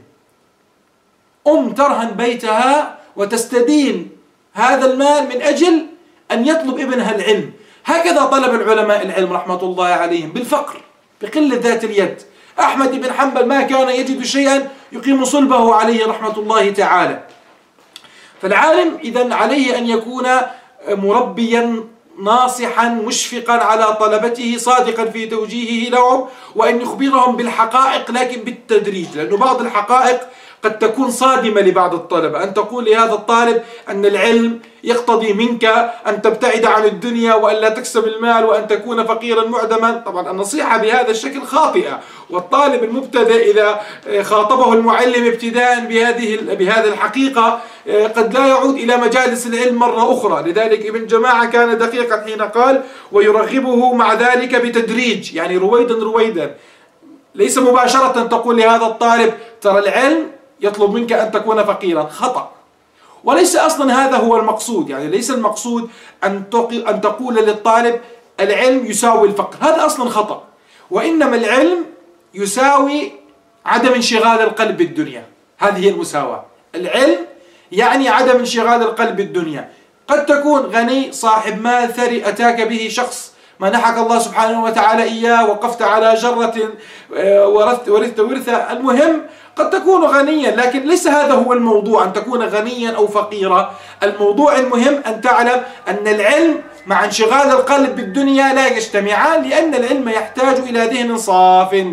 أم ترهن بيتها وتستدين هذا المال من أجل أن يطلب ابنها العلم. هكذا طلب العلماء العلم رحمة الله عليهم، بالفقر، بقلة ذات اليد. أحمد بن حنبل ما كان يجد شيئا يقيم صلبه عليه رحمة الله تعالى. فالعالم إذن عليه أن يكون مربيا ناصحا مشفقا على طلبته، صادقا في توجيهه لهم، وأن يخبرهم بالحقائق لكن بالتدريج، لأن بعض الحقائق قد تكون صادمة لبعض الطلبة. أن تقول لهذا الطالب أن العلم يقتضي منك أن تبتعد عن الدنيا وأن لا تكسب المال وأن تكون فقيرا معدما. طبعا النصيحة بهذا الشكل خاطئة، والطالب المبتدئ إذا خاطبه المعلم ابتداء بهذه بهذه الحقيقة قد لا يعود إلى مجالس العلم مرة أخرى. لذلك ابن جماعة كان دقيقا حين قال ويرغبه مع ذلك بتدريج، يعني رويدا رويدا، ليس مباشرة تقول لهذا الطالب ترى العلم يطلب منك أن تكون فقيرا. خطأ، وليس أصلا هذا هو المقصود. يعني ليس المقصود أن أن تقول للطالب العلم يساوي الفقر، هذا أصلا خطأ. وإنما العلم يساوي عدم انشغال القلب بالدنيا، هذه المساواة. العلم يعني عدم انشغال القلب بالدنيا. قد تكون غني صاحب مال ثري أتاك به شخص منحك الله سبحانه وتعالى إياه، وقفت على جرة ورثت ورثت ورثة، المهم قد تكون غنيا، لكن ليس هذا هو الموضوع أن تكون غنيا أو فقيرا. الموضوع المهم أن تعلم أن العلم مع انشغال القلب بالدنيا لا يجتمعان، لأن العلم يحتاج إلى ذهن صاف.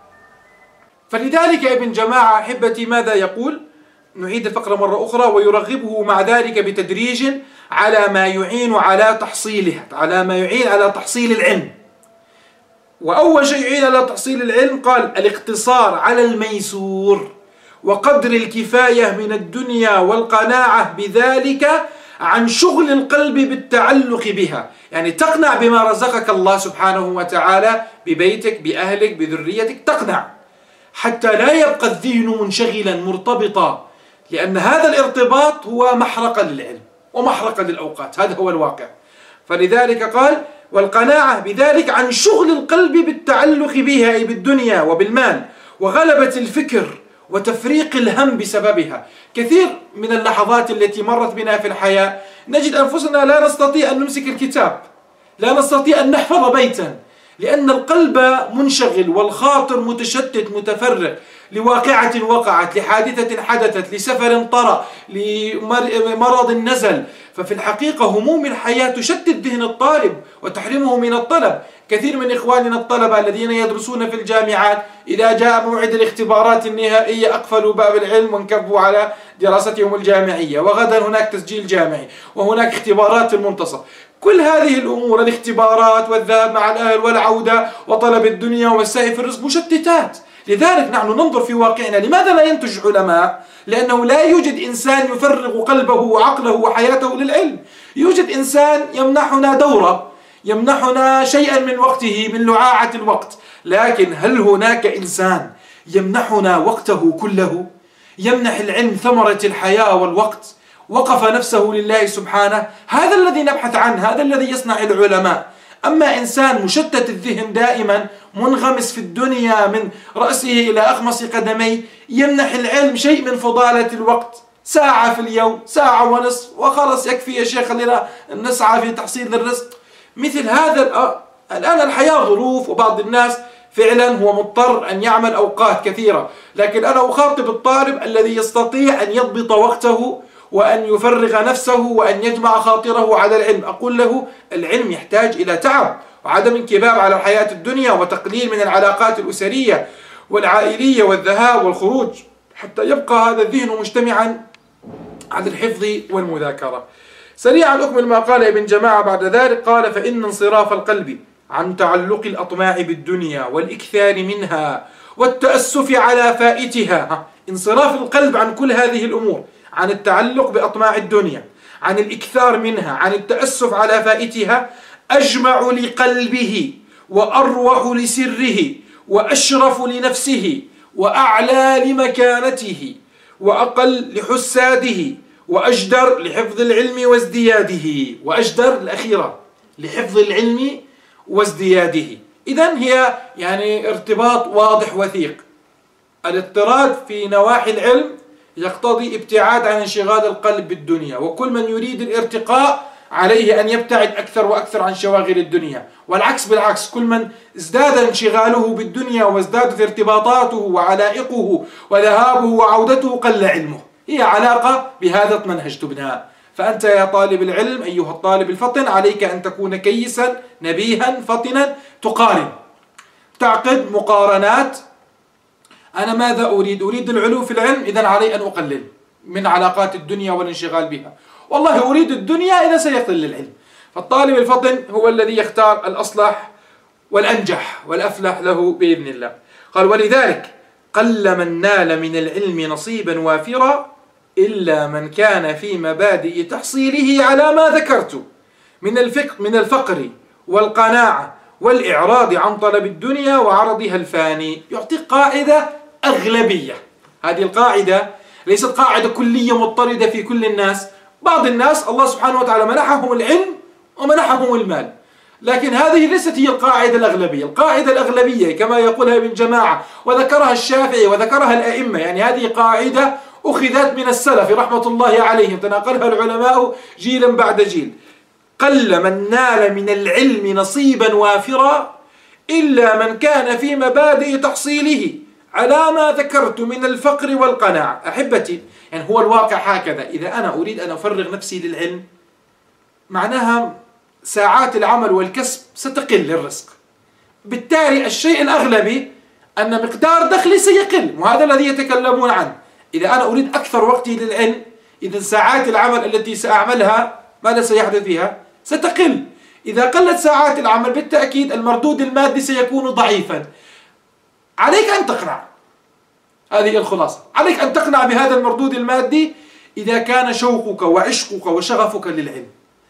فلذلك ابن جماعة أحبتي ماذا يقول؟ نعيد الفقرة مرة أخرى: ويرغبه مع ذلك بتدريج على ما يعين على تحصيله، على ما يعين على تحصيل العلم. وأول شيء يعين على تحصيل العلم قال الاقتصار على الميسور، وقدر الكفاية من الدنيا، والقناعة بذلك عن شغل القلب بالتعلق بها. يعني تقنع بما رزقك الله سبحانه وتعالى، ببيتك، بأهلك، بذريتك، تقنع حتى لا يبقى الذهن منشغلا مرتبطا، لأن هذا الارتباط هو محرقة للعلم ومحرقة للأوقات، هذا هو الواقع. فلذلك قال والقناعة بذلك عن شغل القلب بالتعلق بها، أي بالدنيا وبالمال، وغلبة الفكر وتفريق الهم بسببها. كثير من اللحظات التي مرت بنا في الحياة نجد أنفسنا لا نستطيع أن نمسك الكتاب، لا نستطيع أن نحفظ بيتا، لأن القلب منشغل والخاطر متشتت متفرق، لواقعة وقعت، لحادثة حدثت، لسفر طرأ، لمرض نزل. ففي الحقيقة هموم الحياة تشتت ذهن الطالب وتحرمه من الطلب. كثير من إخواننا الطلبة الذين يدرسون في الجامعات إذا جاء موعد الاختبارات النهائية أقفلوا باب العلم وانكبوا على دراستهم الجامعية، وغدا هناك تسجيل جامعي، وهناك اختبارات المنتصف. كل هذه الأمور، الاختبارات والذهاب مع الأهل والعودة وطلب الدنيا والسعي في الرزق، مشتتات، لذلك نحن ننظر في واقعنا، لماذا لا ينتج علماء؟ لأنه لا يوجد إنسان يفرغ قلبه وعقله وحياته للعلم. يوجد إنسان يمنحنا دورة، يمنحنا شيئا من وقته، من لعاعة الوقت، لكن هل هناك إنسان يمنحنا وقته كله؟ يمنح العلم ثمرة الحياة والوقت، وقف نفسه لله سبحانه؟ هذا الذي نبحث عنه، هذا الذي يصنع العلماء. أما إنسان مشتت الذهن دائما، منغمس في الدنيا من رأسه إلى أخمص قدميه، يمنح العلم شيء من فضالة الوقت، ساعة في اليوم، ساعة ونصف، وخلص يكفي يا شيخ، خلينا نسعى في تحصيل الرزق. مثل هذا الآن الحياة ظروف، وبعض الناس فعلا هو مضطر أن يعمل أوقات كثيرة، لكن أنا أخاطب الطالب الذي يستطيع أن يضبط وقته وأن يفرغ نفسه وأن يجمع خاطره على العلم. أقول له العلم يحتاج إلى تعب وعدم انكباب على الحياة الدنيا، وتقليل من العلاقات الأسرية والعائلية والذهاب والخروج، حتى يبقى هذا الذهن مجتمعا على الحفظ والمذاكرة. سريعا أكمل ما قال ابن جماعة بعد ذلك. قال: فإن انصراف القلب عن تعلق الأطماع بالدنيا والإكثار منها والتأسف على فائتها، انصراف القلب عن كل هذه الأمور، عن التعلق بأطماع الدنيا، عن الإكثار منها، عن التأسف على فائتها، أجمع لقلبه وأروح لسره وأشرف لنفسه وأعلى لمكانته وأقل لحساده وأجدر لحفظ العلم وازدياده. وأجدر الأخيرة لحفظ العلم وازدياده. إذن هي يعني ارتباط واضح وثيق. الاضطراد في نواحي العلم يقتضي ابتعاد عن انشغال القلب بالدنيا، وكل من يريد الارتقاء عليه أن يبتعد أكثر وأكثر عن شواغل الدنيا، والعكس بالعكس، كل من ازداد انشغاله بالدنيا وازدادت ارتباطاته وعلائقه وذهابه وعودته قل علمه. هي علاقة بهذا المنهج تبنى. فأنت يا طالب العلم أيها الطالب الفطن عليك أن تكون كيسا نبيها فطنا، تقارن، تعقد مقارنات. أنا ماذا أريد؟ أريد العلو في العلم، إذن علي أن أقلل من علاقات الدنيا والانشغال بها. والله أريد الدنيا، إذا سيقل العلم. فالطالب الفطن هو الذي يختار الأصلح والأنجح والأفلح له بإذن الله. قال: ولذلك قل من نال من العلم نصيبا وافرا إلا من كان في مبادئ تحصيله على ما ذكرت من الفقر من الفقر والقناعة والإعراض عن طلب الدنيا وعرضها الفاني. يعطيك قاعدة أغلبية. هذه القاعدة ليست قاعدة كلية مضطردة في كل الناس. بعض الناس الله سبحانه وتعالى منحهم العلم ومنحهم المال، لكن هذه ليست هي القاعدة الأغلبية. القاعدة الأغلبية كما يقولها ابن جماعة وذكرها الشافعي وذكرها الأئمة، يعني هذه قاعدة أخذت من السلف رحمة الله عليهم، تناقلها العلماء جيلا بعد جيل. قل من نال من العلم نصيبا وافرا إلا من كان في مبادئ تحصيله على ما ذكرت من الفقر والقناعة. أحبتي، يعني هو الواقع هكذا. إذا أنا أريد أن أفرغ نفسي للعلم، معناها ساعات العمل والكسب ستقل للرزق، بالتالي الشيء الأغلبي أن مقدار دخلي سيقل، وهذا الذي يتكلمون عنه. إذا أنا أريد أكثر وقتي للعلم، إذا ساعات العمل التي سأعملها ماذا سيحدث فيها؟ ستقل. إذا قلت ساعات العمل بالتأكيد المردود المادي سيكون ضعيفا. عليك أن تقنع، هذه الخلاصة، عليك أن تقنع بهذا المردود المادي إذا كان شوقك وعشقك وشغفك للعلم.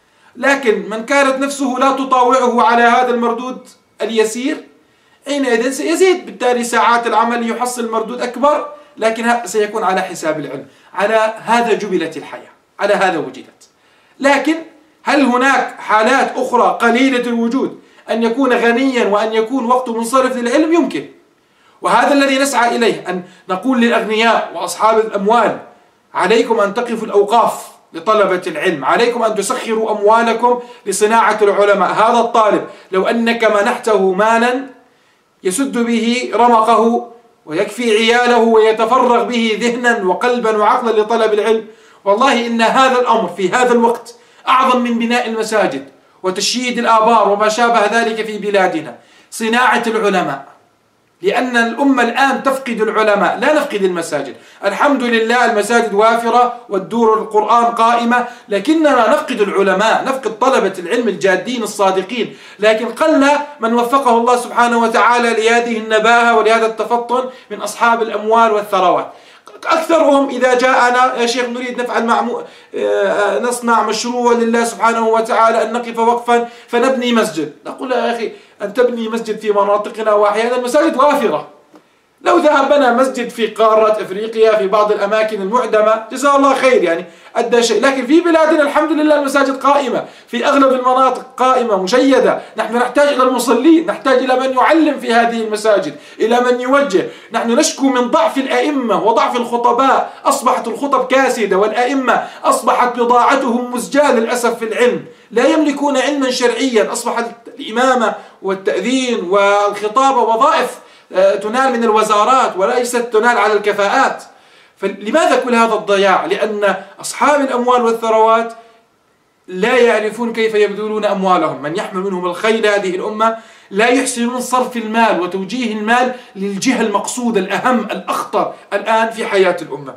لكن من كانت نفسه لا تطاوعه على هذا المردود اليسير، حينئذ سيزيد بالتالي ساعات العمل يحصل مردود أكبر، لكن سيكون على حساب العلم. على هذا جبلت الحياة، على هذا وجدت. لكن هل هناك حالات أخرى قليلة الوجود أن يكون غنيا وأن يكون وقته منصرف للعلم؟ يمكن، وهذا الذي نسعى إليه، أن نقول للأغنياء وأصحاب الأموال: عليكم أن تقفوا الأوقاف لطلبة العلم، عليكم أن تسخروا أموالكم لصناعة العلماء. هذا الطالب لو أنك منحته مالا يسد به رمقه ويكفي عياله ويتفرغ به ذهنا وقلبا وعقلا لطلب العلم، والله إن هذا الأمر في هذا الوقت أعظم من بناء المساجد وتشييد الآبار وما شابه ذلك في بلادنا. صناعة العلماء لأن الأمة الآن تفقد العلماء، لا نفقد المساجد. الحمد لله المساجد وافرة والدور القرآن قائمة، لكننا نفقد العلماء، نفقد طلبة العلم الجادين الصادقين. لكن قل من وفقه الله سبحانه وتعالى لهذه النباهة ولهذا التفطن من أصحاب الأموال والثروات. أكثرهم إذا جاءنا يا شيخ نريد نفعل معمو... نصنع مشروع لله سبحانه وتعالى، أن نقف وقفا فنبني مسجد، نقول يا أخي أن تبني مسجد في مناطقنا وأحيانا المساجد وافرة. لو ذهبنا مسجد في قارة أفريقيا في بعض الأماكن المعدمة جزاه الله خير، يعني أدى شيء، لكن في بلادنا الحمد لله المساجد قائمة في أغلب المناطق، قائمة مشيدة. نحن نحتاج إلى المصلين، نحتاج إلى من يعلم في هذه المساجد، إلى من يوجه. نحن نشكو من ضعف الأئمة وضعف الخطباء، أصبحت الخطب كاسدة والأئمة أصبحت بضاعتهم مزجاة للأسف في العلم، لا يملكون علما شرعيا. أصبحت الإمامة والتأذين والخطابة وظائف تنال من الوزارات وليست تنال على الكفاءات. فلماذا كل هذا الضياع؟ لأن أصحاب الأموال والثروات لا يعرفون كيف يبذلون أموالهم. من يحمل منهم الخيل هذه الأمة لا يحسنون صرف المال وتوجيه المال للجهة المقصودة الأهم الأخطر الآن في حياة الأمة.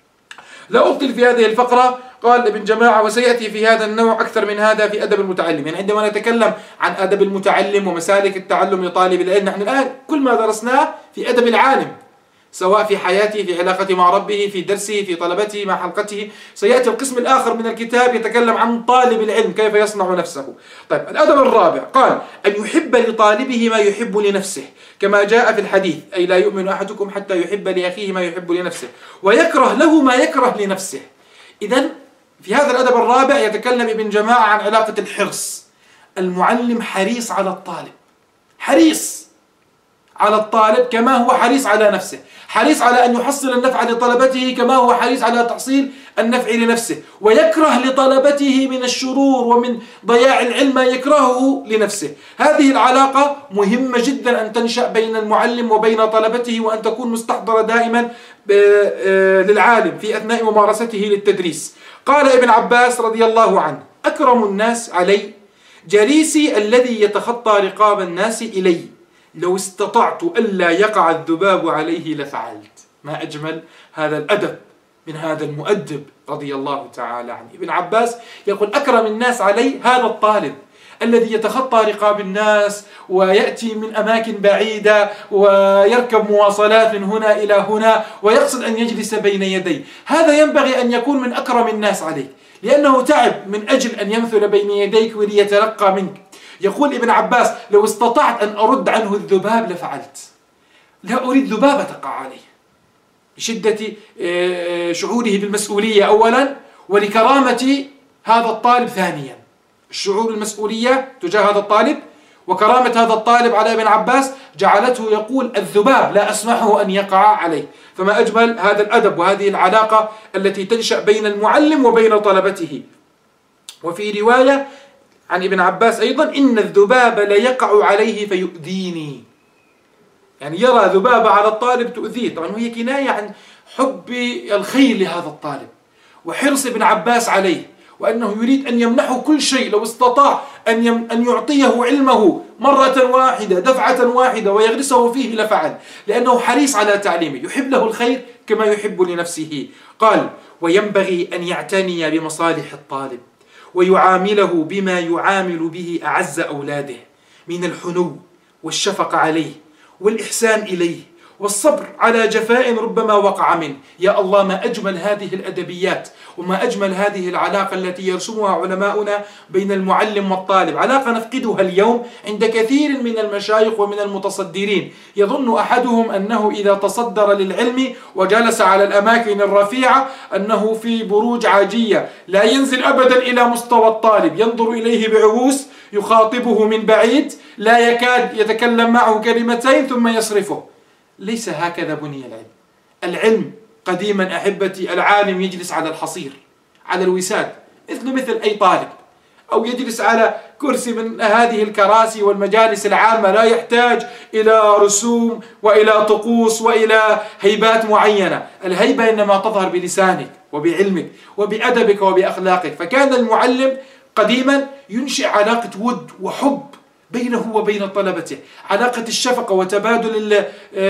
لا أطل في هذه الفقرة. قال ابن جماعة وسيأتي في هذا النوع أكثر من هذا في أدب المتعلم. يعني عندما نتكلم عن أدب المتعلم ومسالك التعلم لطالب العلم، نحن الآن كل ما درسناه في أدب العالم، سواء في حياته، في علاقته مع ربه، في درسه، في طلبته، مع حلقته. سيأتي القسم الآخر من الكتاب يتكلم عن طالب العلم كيف يصنع نفسه. طيب الأدب الرابع قال أن يحب لطالبه ما يحب لنفسه كما جاء في الحديث، أي لا يؤمن أحدكم حتى يحب لأخيه ما يحب لنفسه ويكره له ما يكره لنفسه. إذن في هذا الأدب الرابع يتكلم ابن جماعة عن علاقة الحرص. المعلم حريص على الطالب، حريص على الطالب كما هو حريص على نفسه، حريص على أن يحصل النفع لطلبته كما هو حريص على تحصيل النفع لنفسه، ويكره لطلبته من الشرور ومن ضياع العلم ما يكرهه لنفسه. هذه العلاقة مهمة جدا أن تنشأ بين المعلم وبين طلبته، وأن تكون مستحضرة دائما للعالم في أثناء ممارسته للتدريس. قال ابن عباس رضي الله عنه: أكرم الناس علي جليسي الذي يتخطى رقاب الناس إلي، لو استطعت ألا يقع الذباب عليه لفعلت. ما أجمل هذا الأدب من هذا المؤدب رضي الله تعالى عنه. ابن عباس يقول: أكرم الناس علي هذا الطالب الذي يتخطى رقاب الناس ويأتي من أماكن بعيدة ويركب مواصلات من هنا إلى هنا ويقصد أن يجلس بين يدي. هذا ينبغي أن يكون من أكرم الناس عليك، لأنه تعب من أجل أن يمثل بين يديك وليتلقى منك. يقول ابن عباس: لو استطعت أن أرد عنه الذباب لفعلت. لا أريد ذبابة تقع عليه، بشدة شعوره بالمسؤولية أولا، ولكرامة هذا الطالب ثانيا. الشعور بالمسؤولية تجاه هذا الطالب وكرامة هذا الطالب على ابن عباس جعلته يقول: الذباب لا أسمحه أن يقع عليه. فما أجمل هذا الأدب وهذه العلاقة التي تنشأ بين المعلم وبين طلبته. وفي رواية عن ابن عباس أيضا: إن الذباب لا يقع عليه فيؤذيني. يعني يرى ذبابة على الطالب تؤذيه. طبعا هي كناية عن حب الخير لهذا الطالب وحرص ابن عباس عليه، وأنه يريد أن يمنحه كل شيء. لو استطاع أن يم أن يعطيه علمه مرة واحدة دفعة واحدة ويغرسه فيه لفعل، لأنه حريص على تعليمه، يحب له الخير كما يحب لنفسه. قال: وينبغي أن يعتني بمصالح الطالب ويعامله بما يعامل به أعز أولاده من الحنو والشفقة عليه والإحسان إليه والصبر على جفاء ربما وقع منه. يا الله، ما أجمل هذه الأدبيات وما أجمل هذه العلاقة التي يرسمها علماؤنا بين المعلم والطالب. علاقة نفقدها اليوم عند كثير من المشايخ ومن المتصدرين. يظن أحدهم أنه إذا تصدر للعلم وجلس على الأماكن الرفيعة أنه في بروج عاجية، لا ينزل أبدا إلى مستوى الطالب، ينظر إليه بعبوس، يخاطبه من بعيد، لا يكاد يتكلم معه كلمتين ثم يصرفه. ليس هكذا بني العلم. العلم قديما أحبتي العالم يجلس على الحصير، على الوساد، مثل مثل أي طالب، أو يجلس على كرسي من هذه الكراسي والمجالس العامة، لا يحتاج إلى رسوم وإلى طقوس وإلى هيبات معينة. الهيبة إنما تظهر بلسانك وبعلمك وبأدبك وبأخلاقك. فكان المعلم قديما ينشئ علاقة ود وحب بينه وبين طلبته، علاقة الشفقة وتبادل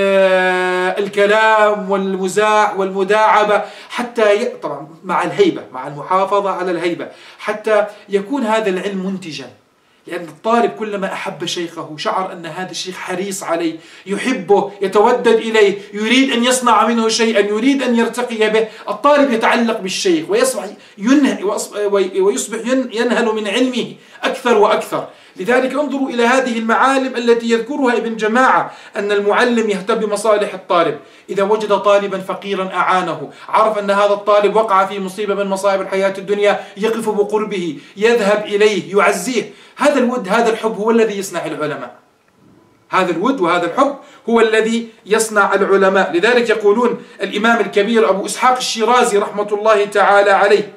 الكلام والمزاح والمداعبة، حتى طبعا مع الهيبة، مع المحافظة على الهيبة، حتى يكون هذا العلم منتجا. لأن الطالب كلما أحب شيخه، شعر أن هذا الشيخ حريص عليه، يحبه، يتودد إليه، يريد أن يصنع منه شيئا، يريد أن يرتقي به. الطالب يتعلق بالشيخ ويصبح ينهل ويصبح ينهل من علمه أكثر وأكثر. لذلك انظروا إلى هذه المعالم التي يذكرها ابن جماعة، أن المعلم يهتم بمصالح الطالب. إذا وجد طالبا فقيرا أعانه، عرف أن هذا الطالب وقع في مصيبة من مصائب الحياة الدنيا، يقف بقربه، يذهب إليه، يعزيه. هذا الود، هذا الحب هو الذي يصنع العلماء. هذا الود وهذا الحب هو الذي يصنع العلماء. لذلك يقولون الإمام الكبير أبو إسحاق الشيرازي رحمة الله تعالى عليه،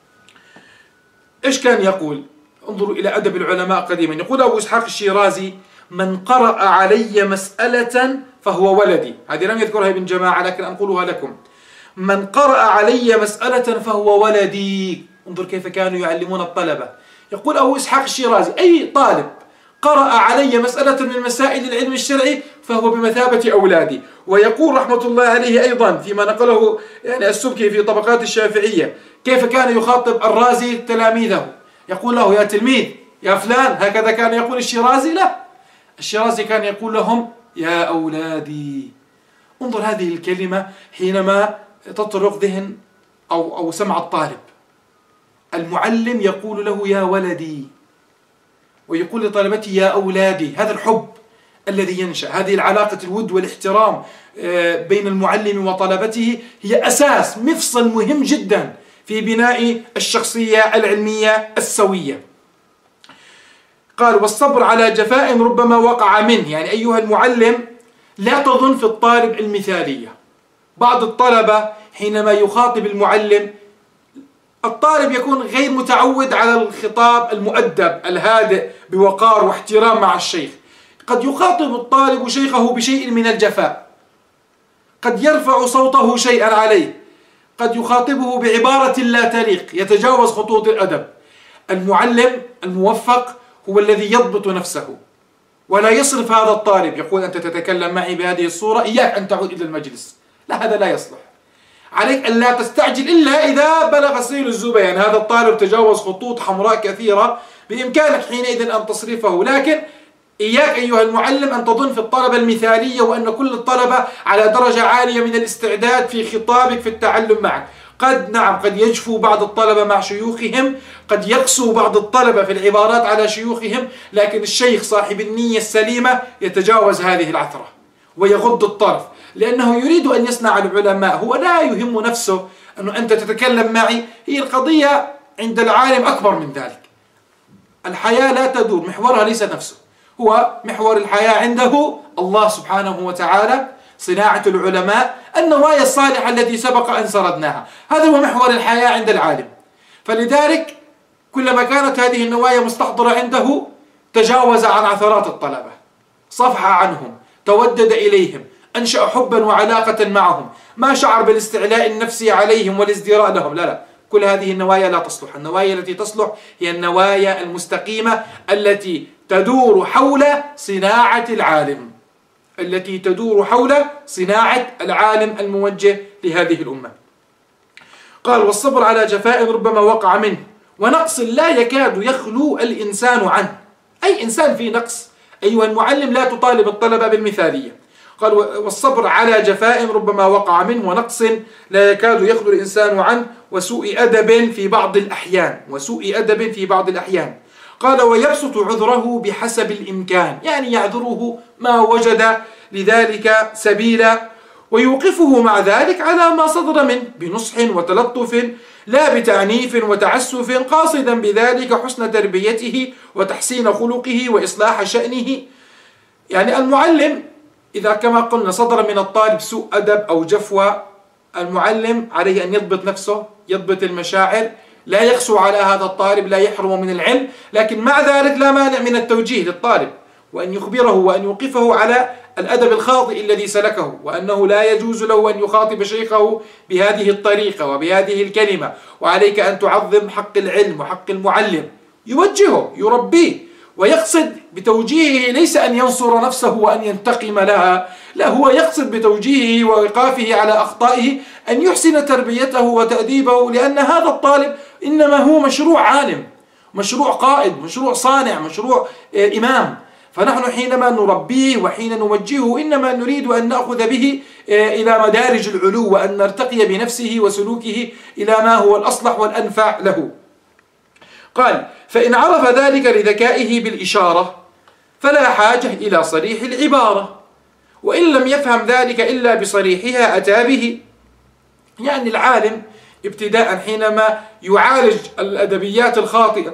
إيش كان يقول؟ انظروا إلى أدب العلماء قديما. يقول أبو إسحاق الشيرازي: من قرأ علي مسألة فهو ولدي. هذه لم يذكرها ابن جماعة لكن أنقلها لكم. من قرأ علي مسألة فهو ولدي. انظر كيف كانوا يعلمون الطلبة. يقول أبو إسحاق الشيرازي: أي طالب قرأ علي مسألة من مسائل العلم الشرعي فهو بمثابة أولادي. ويقول رحمة الله عليه أيضا فيما نقله يعني السبكي في طبقات الشافعية، كيف كان يخاطب الرازي تلاميذه، يقول له: يا تلميذ، يا فلان. هكذا كان يقول الشيرازي؟ لا، الشيرازي كان يقول لهم: يا أولادي. انظر هذه الكلمة حينما تطرق ذهن أو, أو سمع الطالب. المعلم يقول له: يا ولدي، ويقول لطلبته: يا أولادي. هذا الحب الذي ينشأ، هذه العلاقة الود والاحترام بين المعلم وطلبته هي أساس، مفصل مهم جدا في بناء الشخصية العلمية السوية. قال: والصبر على جفاء ربما وقع منه. يعني أيها المعلم لا تظن في الطالب المثالية. بعض الطلبة حينما يخاطب المعلم، الطالب يكون غير متعود على الخطاب المؤدب الهادئ بوقار واحترام مع الشيخ. قد يخاطب الطالب شيخه بشيء من الجفاء، قد يرفع صوته شيئا عليه، قد يخاطبه بعبارة لا تليق، يتجاوز خطوط الأدب. المعلم الموفق هو الذي يضبط نفسه ولا يصرف هذا الطالب، يقول: أنت تتكلم معي بهذه الصورة، إياك أن تعود إلى المجلس. لا، هذا لا يصلح. عليك أن لا تستعجل إلا إذا بلغ سيل الزبا، يعني هذا الطالب تجاوز خطوط حمراء كثيرة، بإمكانك حينئذ أن تصرفه. لكن إياك أيها المعلم أن تظن في الطلبة المثالية وأن كل الطلبة على درجة عالية من الاستعداد في خطابك في التعلم معك. قد نعم قد يجفو بعض الطلبة مع شيوخهم، قد يقسو بعض الطلبة في العبارات على شيوخهم، لكن الشيخ صاحب النية السليمة يتجاوز هذه العثرة ويغض الطرف، لأنه يريد أن يصنع العلماء. هو لا يهم نفسه أنه أنت تتكلم معي، هي القضية عند العالم أكبر من ذلك. الحياة لا تدور، محورها ليس نفسه، هو محور الحياة عنده الله سبحانه وتعالى، صناعة العلماء، النوايا الصالحة التي سبق أن سردناها. هذا هو محور الحياة عند العالم. فلذلك كلما كانت هذه النوايا مستحضرة عنده تجاوز عن عثرات الطلبة، صفح عنهم، تودد إليهم، أنشأ حبا وعلاقة معهم، ما شعر بالاستعلاء النفسي عليهم والازدراء لهم. لا لا، كل هذه النوايا لا تصلح. النوايا التي تصلح هي النوايا المستقيمة التي تدور حول صناعة العالم، التي تدور حول صناعة العالم الموجه لهذه الأمة. قال: والصبر على جفاء ربما وقع منه ونقص لا يكاد يخلو الإنسان عنه. أي إنسان في نقص أيها المعلم لا تطالب الطلبة بالمثالية. قال: والصبر على جفاء ربما وقع منه ونقص لا يكاد يخلو الإنسان عنه وسوء أدب في بعض الأحيان وسوء أدب في بعض الأحيان. قال: ويبسط عذره بحسب الإمكان، يعني يعذره ما وجد لذلك سبيلا، ويوقفه مع ذلك على ما صدر منه بنصح وتلطف لا بتعنيف وتعسف، قاصدا بذلك حسن تربيته وتحسين خلقه وإصلاح شأنه. يعني المعلم إذا كما قلنا صدر من الطالب سوء أدب أو جفوة، المعلم عليه أن يضبط نفسه، يضبط المشاعر، لا يقسو على هذا الطالب، لا يحرم من العلم، لكن مع ذلك لا مانع من التوجيه للطالب وأن يخبره وأن يوقفه على الأدب الخاطئ الذي سلكه، وأنه لا يجوز له أن يخاطب شيخه بهذه الطريقة وبهذه الكلمة، وعليك أن تعظم حق العلم وحق المعلم. يوجهه، يربيه، ويقصد بتوجيهه ليس أن ينصر نفسه وأن ينتقم لها، لا، هو يقصد بتوجيهه وإيقافه على أخطائه أن يحسن تربيته وتأديبه، لأن هذا الطالب إنما هو مشروع عالم، مشروع قائد، مشروع صانع، مشروع إمام. فنحن حينما نربيه وحين نوجهه إنما نريد أن نأخذ به إلى مدارج العلو، وأن نرتقي بنفسه وسلوكه إلى ما هو الأصلح والأنفع له. قال: فإن عرف ذلك لذكائه بالإشارة فلا حاجة إلى صريح العبارة، وإن لم يفهم ذلك إلا بصريحها أتى به. يعني العالم ابتداء حينما يعالج الأدبيات الخاطئة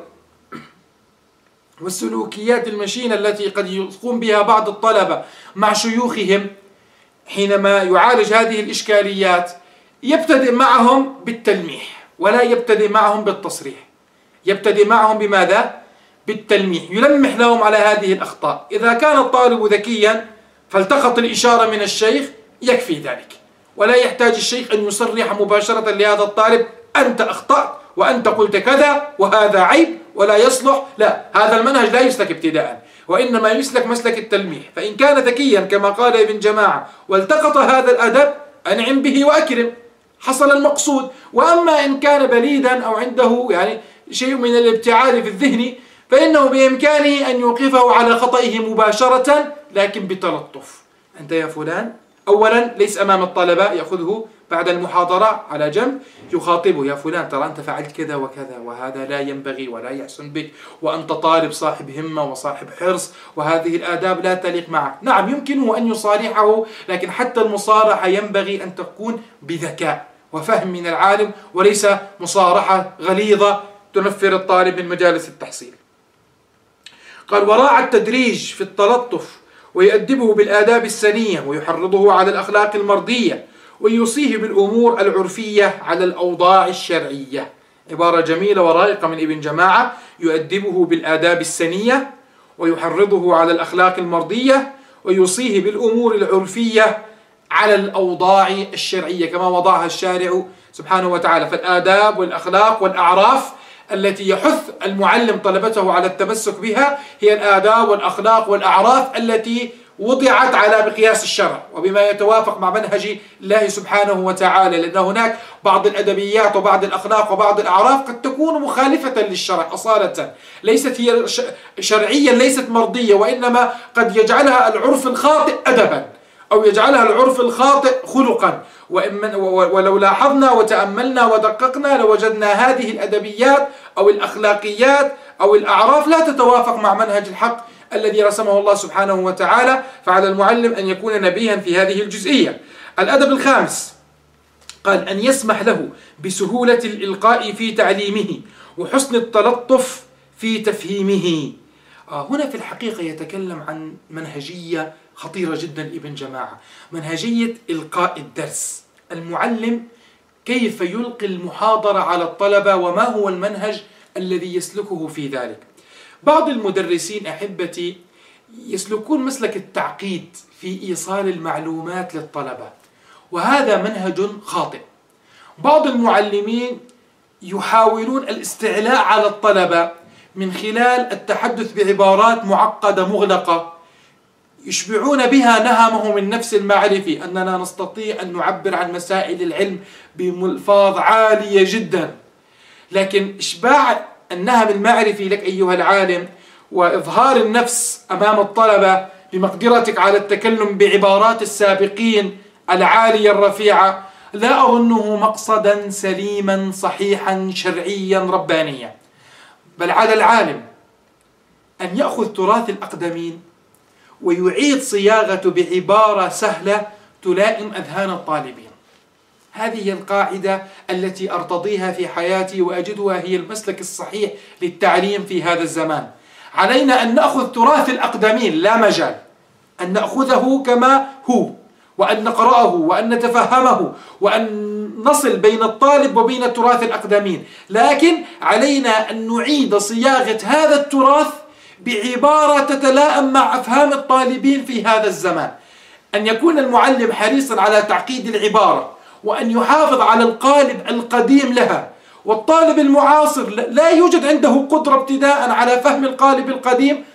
والسلوكيات المشينة التي قد يقوم بها بعض الطلبة مع شيوخهم، حينما يعالج هذه الإشكاليات يبتدئ معهم بالتلميح ولا يبتدئ معهم بالتصريح. يبتدئ معهم بماذا؟ بالتلميح، يلمح لهم على هذه الأخطاء. إذا كان الطالب ذكيا فالتقط الإشارة من الشيخ يكفي ذلك، ولا يحتاج الشيخ أن يصرح مباشرة لهذا الطالب: أنت أخطأت وأنت قلت كذا وهذا عيب ولا يصلح. لا، هذا المنهج لا يسلك ابتداء، وإنما يسلك مسلك التلميح. فإن كان ذكيا كما قال ابن جماعة والتقط هذا الأدب أنعم به وأكرم، حصل المقصود. وأما إن كان بليدا أو عنده يعني شيء من الابتعال في الذهن فإنه بإمكانه أن يوقفه على خطئه مباشرة لكن بتلطف. أنت يا فلان، أولا ليس أمام الطلبة، يأخذه بعد المحاضرة على جنب يخاطبه: يا فلان ترى أنت فعلت كذا وكذا وهذا لا ينبغي ولا يحسن بك، وأنت طالب صاحب همة وصاحب حرص، وهذه الآداب لا تليق معك. نعم يمكنه أن يصارحه، لكن حتى المصارحة ينبغي أن تكون بذكاء وفهم من العالم، وليس مصارحة غليظة تنفر الطالب من مجالس التحصيل. قال: وراعى التدريج في التلطف ويؤدبه بالآداب السنية ويحرضه على الأخلاق المرضية ويوصيه بالأمور العرفية على الأوضاع الشرعية. عبارة جميلة ورائقة من ابن جماعة: يؤدبه بالآداب السنية ويحرضه على الأخلاق المرضية ويوصيه بالأمور العرفية على الأوضاع الشرعية، كما وضعها الشارع سبحانه وتعالى. فالآداب والأخلاق والأعراف التي يحث المعلم طلبته على التمسك بها هي الآداب والأخلاق والأعراف التي وضعت على مقياس الشرع وبما يتوافق مع منهج الله سبحانه وتعالى، لأن هناك بعض الأدبيات وبعض الأخلاق وبعض الأعراف قد تكون مخالفة للشرع أصالة، ليست هي شرعيا، ليست مرضية، وإنما قد يجعلها العرف الخاطئ أدبا أو يجعلها العرف الخاطئ خلقا. ولو لاحظنا وتأملنا ودققنا لوجدنا هذه الأدبيات أو الأخلاقيات أو الأعراف لا تتوافق مع منهج الحق الذي رسمه الله سبحانه وتعالى. فعلى المعلم أن يكون نبيها في هذه الجزئية. الأدب الخامس قال: أن يسمح له بسهولة الإلقاء في تعليمه وحسن التلطف في تفهيمه. آه هنا في الحقيقة يتكلم عن منهجية خطيرة جدا ابن جماعة، منهجية إلقاء الدرس. المعلم كيف يلقي المحاضرة على الطلبة وما هو المنهج الذي يسلكه في ذلك. بعض المدرسين أحبتي يسلكون مسلك التعقيد في إيصال المعلومات للطلبة، وهذا منهج خاطئ. بعض المعلمين يحاولون الاستعلاء على الطلبة من خلال التحدث بعبارات معقدة مغلقة يشبعون بها نهمهم النفس المعرفي، أننا نستطيع أن نعبر عن مسائل العلم بألفاظ عالية جدا. لكن إشباع النهم المعرفي لك أيها العالم وإظهار النفس أمام الطلبة بمقدرتك على التكلم بعبارات السابقين العالية الرفيعة لا أظنه مقصدا سليما صحيحا شرعيا ربانيا. بل على العالم أن يأخذ تراث الأقدمين ويعيد صياغته بعبارة سهلة تلائم أذهان الطالبين. هذه القاعدة التي أرتضيها في حياتي وأجدها هي المسلك الصحيح للتعليم في هذا الزمان. علينا أن نأخذ تراث الأقدمين، لا مجال أن نأخذه كما هو، وأن نقرأه وأن نتفهمه وأن نصل بين الطالب وبين تراث الأقدمين، لكن علينا أن نعيد صياغة هذا التراث بعبارة تتلائم مع أفهام الطالبين في هذا الزمان. أن يكون المعلم حريصا على تعقيد العبارة وأن يحافظ على القالب القديم لها. والطالب المعاصر لا يوجد عنده قدرة ابتداء على فهم القالب القديم،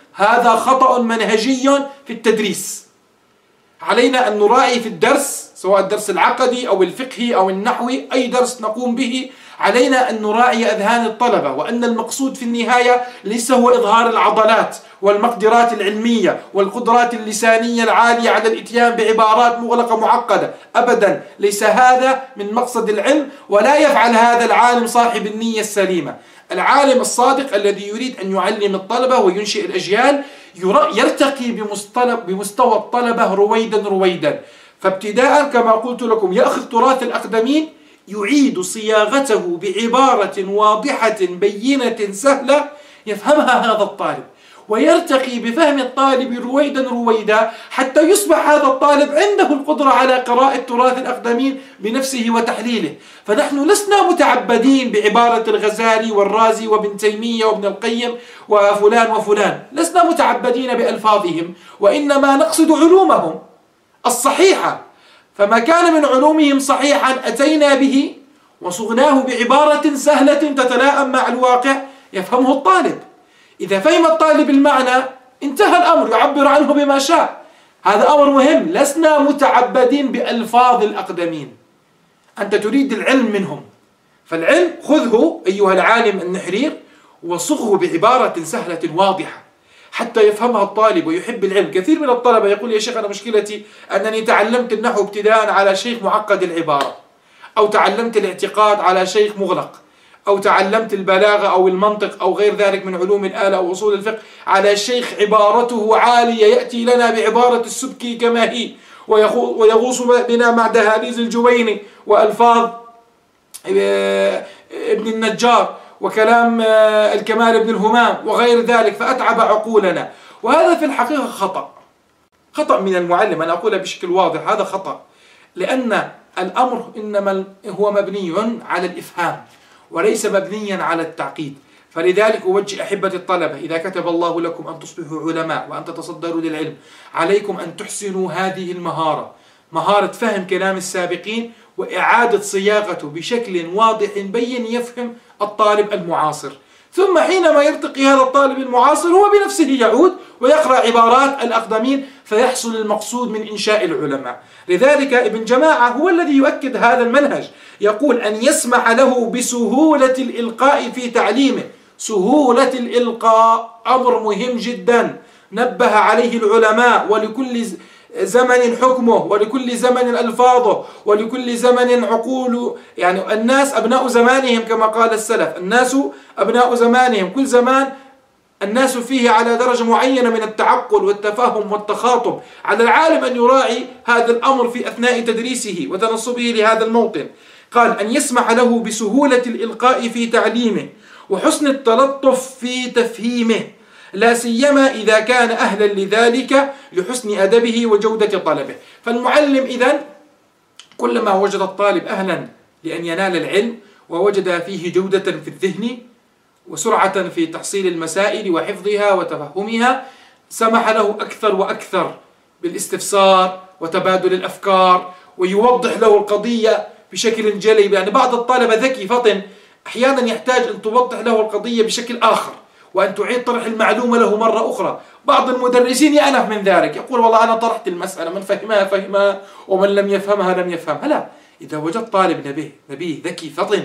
هذا خطأ منهجي في التدريس. علينا أن نراعي في الدرس، سواء الدرس العقدي أو الفقهي أو النحوي، أي درس نقوم به، علينا أن نراعي أذهان الطلبة، وأن المقصود في النهاية ليس هو إظهار العضلات والمقدرات العلمية والقدرات اللسانية العالية على الإتيان بعبارات مغلقة معقدة، أبدا، ليس هذا من مقصد العلم، ولا يفعل هذا العالم صاحب النية السليمة. العالم الصادق الذي يريد أن يعلم الطلبة وينشئ الأجيال يرتقي بمستوى الطلبة رويدا رويدا، فابتداء كما قلت لكم يأخذ تراث الأقدمين، يعيد صياغته بعبارة واضحة بينة سهلة يفهمها هذا الطالب، ويرتقي بفهم الطالب رويدا رويدا حتى يصبح هذا الطالب عنده القدرة على قراءة تراث الأقدمين بنفسه وتحليله. فنحن لسنا متعبدين بعبارة الغزالي والرازي وابن تيمية وابن القيم وفلان وفلان، لسنا متعبدين بألفاظهم، وإنما نقصد علومهم الصحيحة، فما كان من علومهم صحيحا أتينا به وصغناه بعبارة سهلة تتلائم مع الواقع يفهمه الطالب. إذا فهم الطالب المعنى انتهى الأمر، يعبر عنه بما شاء. هذا أمر مهم، لسنا متعبدين بألفاظ الأقدمين. أنت تريد العلم منهم، فالعلم خذه أيها العالم النحرير وصغه بعبارة سهلة واضحة حتى يفهمها الطالب ويحب العلم. كثير من الطلبة يقول يا شيخ أنا مشكلتي أنني تعلمت النحو ابتداء على شيخ معقد العبارة، أو تعلمت الاعتقاد على شيخ مغلق، أو تعلمت البلاغة أو المنطق أو غير ذلك من علوم الآلة أو أصول الفقه على شيخ عبارته عالية يأتي لنا بعبارة السبكي كما هي ويغوص بنا مع دهاليز الجويني وألفاظ ابن النجار وكلام الكمال بن الهمام وغير ذلك، فأتعب عقولنا. وهذا في الحقيقة خطأ، خطأ من المعلم، أنا أقولها بشكل واضح، هذا خطأ، لأن الأمر إنما هو مبني على الإفهام وليس مبنيا على التعقيد. فلذلك أوجه أحبة الطلبة، إذا كتب الله لكم أن تصبحوا علماء وأن تتصدروا للعلم، عليكم أن تحسنوا هذه المهارة، مهارة فهم كلام السابقين وإعادة صياغته بشكل واضح بين يفهم الطالب المعاصر. ثم حينما يرتقي هذا الطالب المعاصر هو بنفسه يعود ويقرأ عبارات الأقدمين فيحصل المقصود من إنشاء العلماء. لذلك ابن جماعة هو الذي يؤكد هذا المنهج، يقول أن يسمح له بسهولة الإلقاء في تعليمه. سهولة الإلقاء أمر مهم جدا نبه عليه العلماء، ولكل زمن حكمه ولكل زمن ألفاظه ولكل زمن عقول، يعني الناس أبناء زمانهم كما قال السلف، الناس أبناء زمانهم، كل زمان الناس فيه على درجة معينة من التعقل والتفهم والتخاطب. على العالم أن يراعي هذا الأمر في أثناء تدريسه وتنصبه لهذا الموطن. قال أن يسمح له بسهولة الإلقاء في تعليمه وحسن التلطف في تفهيمه، لا سيما إذا كان أهلا لذلك لحسن أدبه وجودة طلبه. فالمعلم إذن كلما وجد الطالب أهلا لأن ينال العلم ووجد فيه جودة في الذهن وسرعة في تحصيل المسائل وحفظها وتفهمها، سمح له أكثر وأكثر بالاستفسار وتبادل الأفكار، ويوضح له القضية بشكل جلي. يعني بعض الطلبة ذكي فطن أحيانا يحتاج أن توضح له القضية بشكل آخر وأن تعيد طرح المعلومة له مرة أخرى. بعض المدرسين يأنف من ذلك، يقول والله أنا طرحت المسألة، من فهمها فهمها ومن لم يفهمها لم يفهمها. لا، إذا وجدت طالب نبيه نبيه ذكي فطن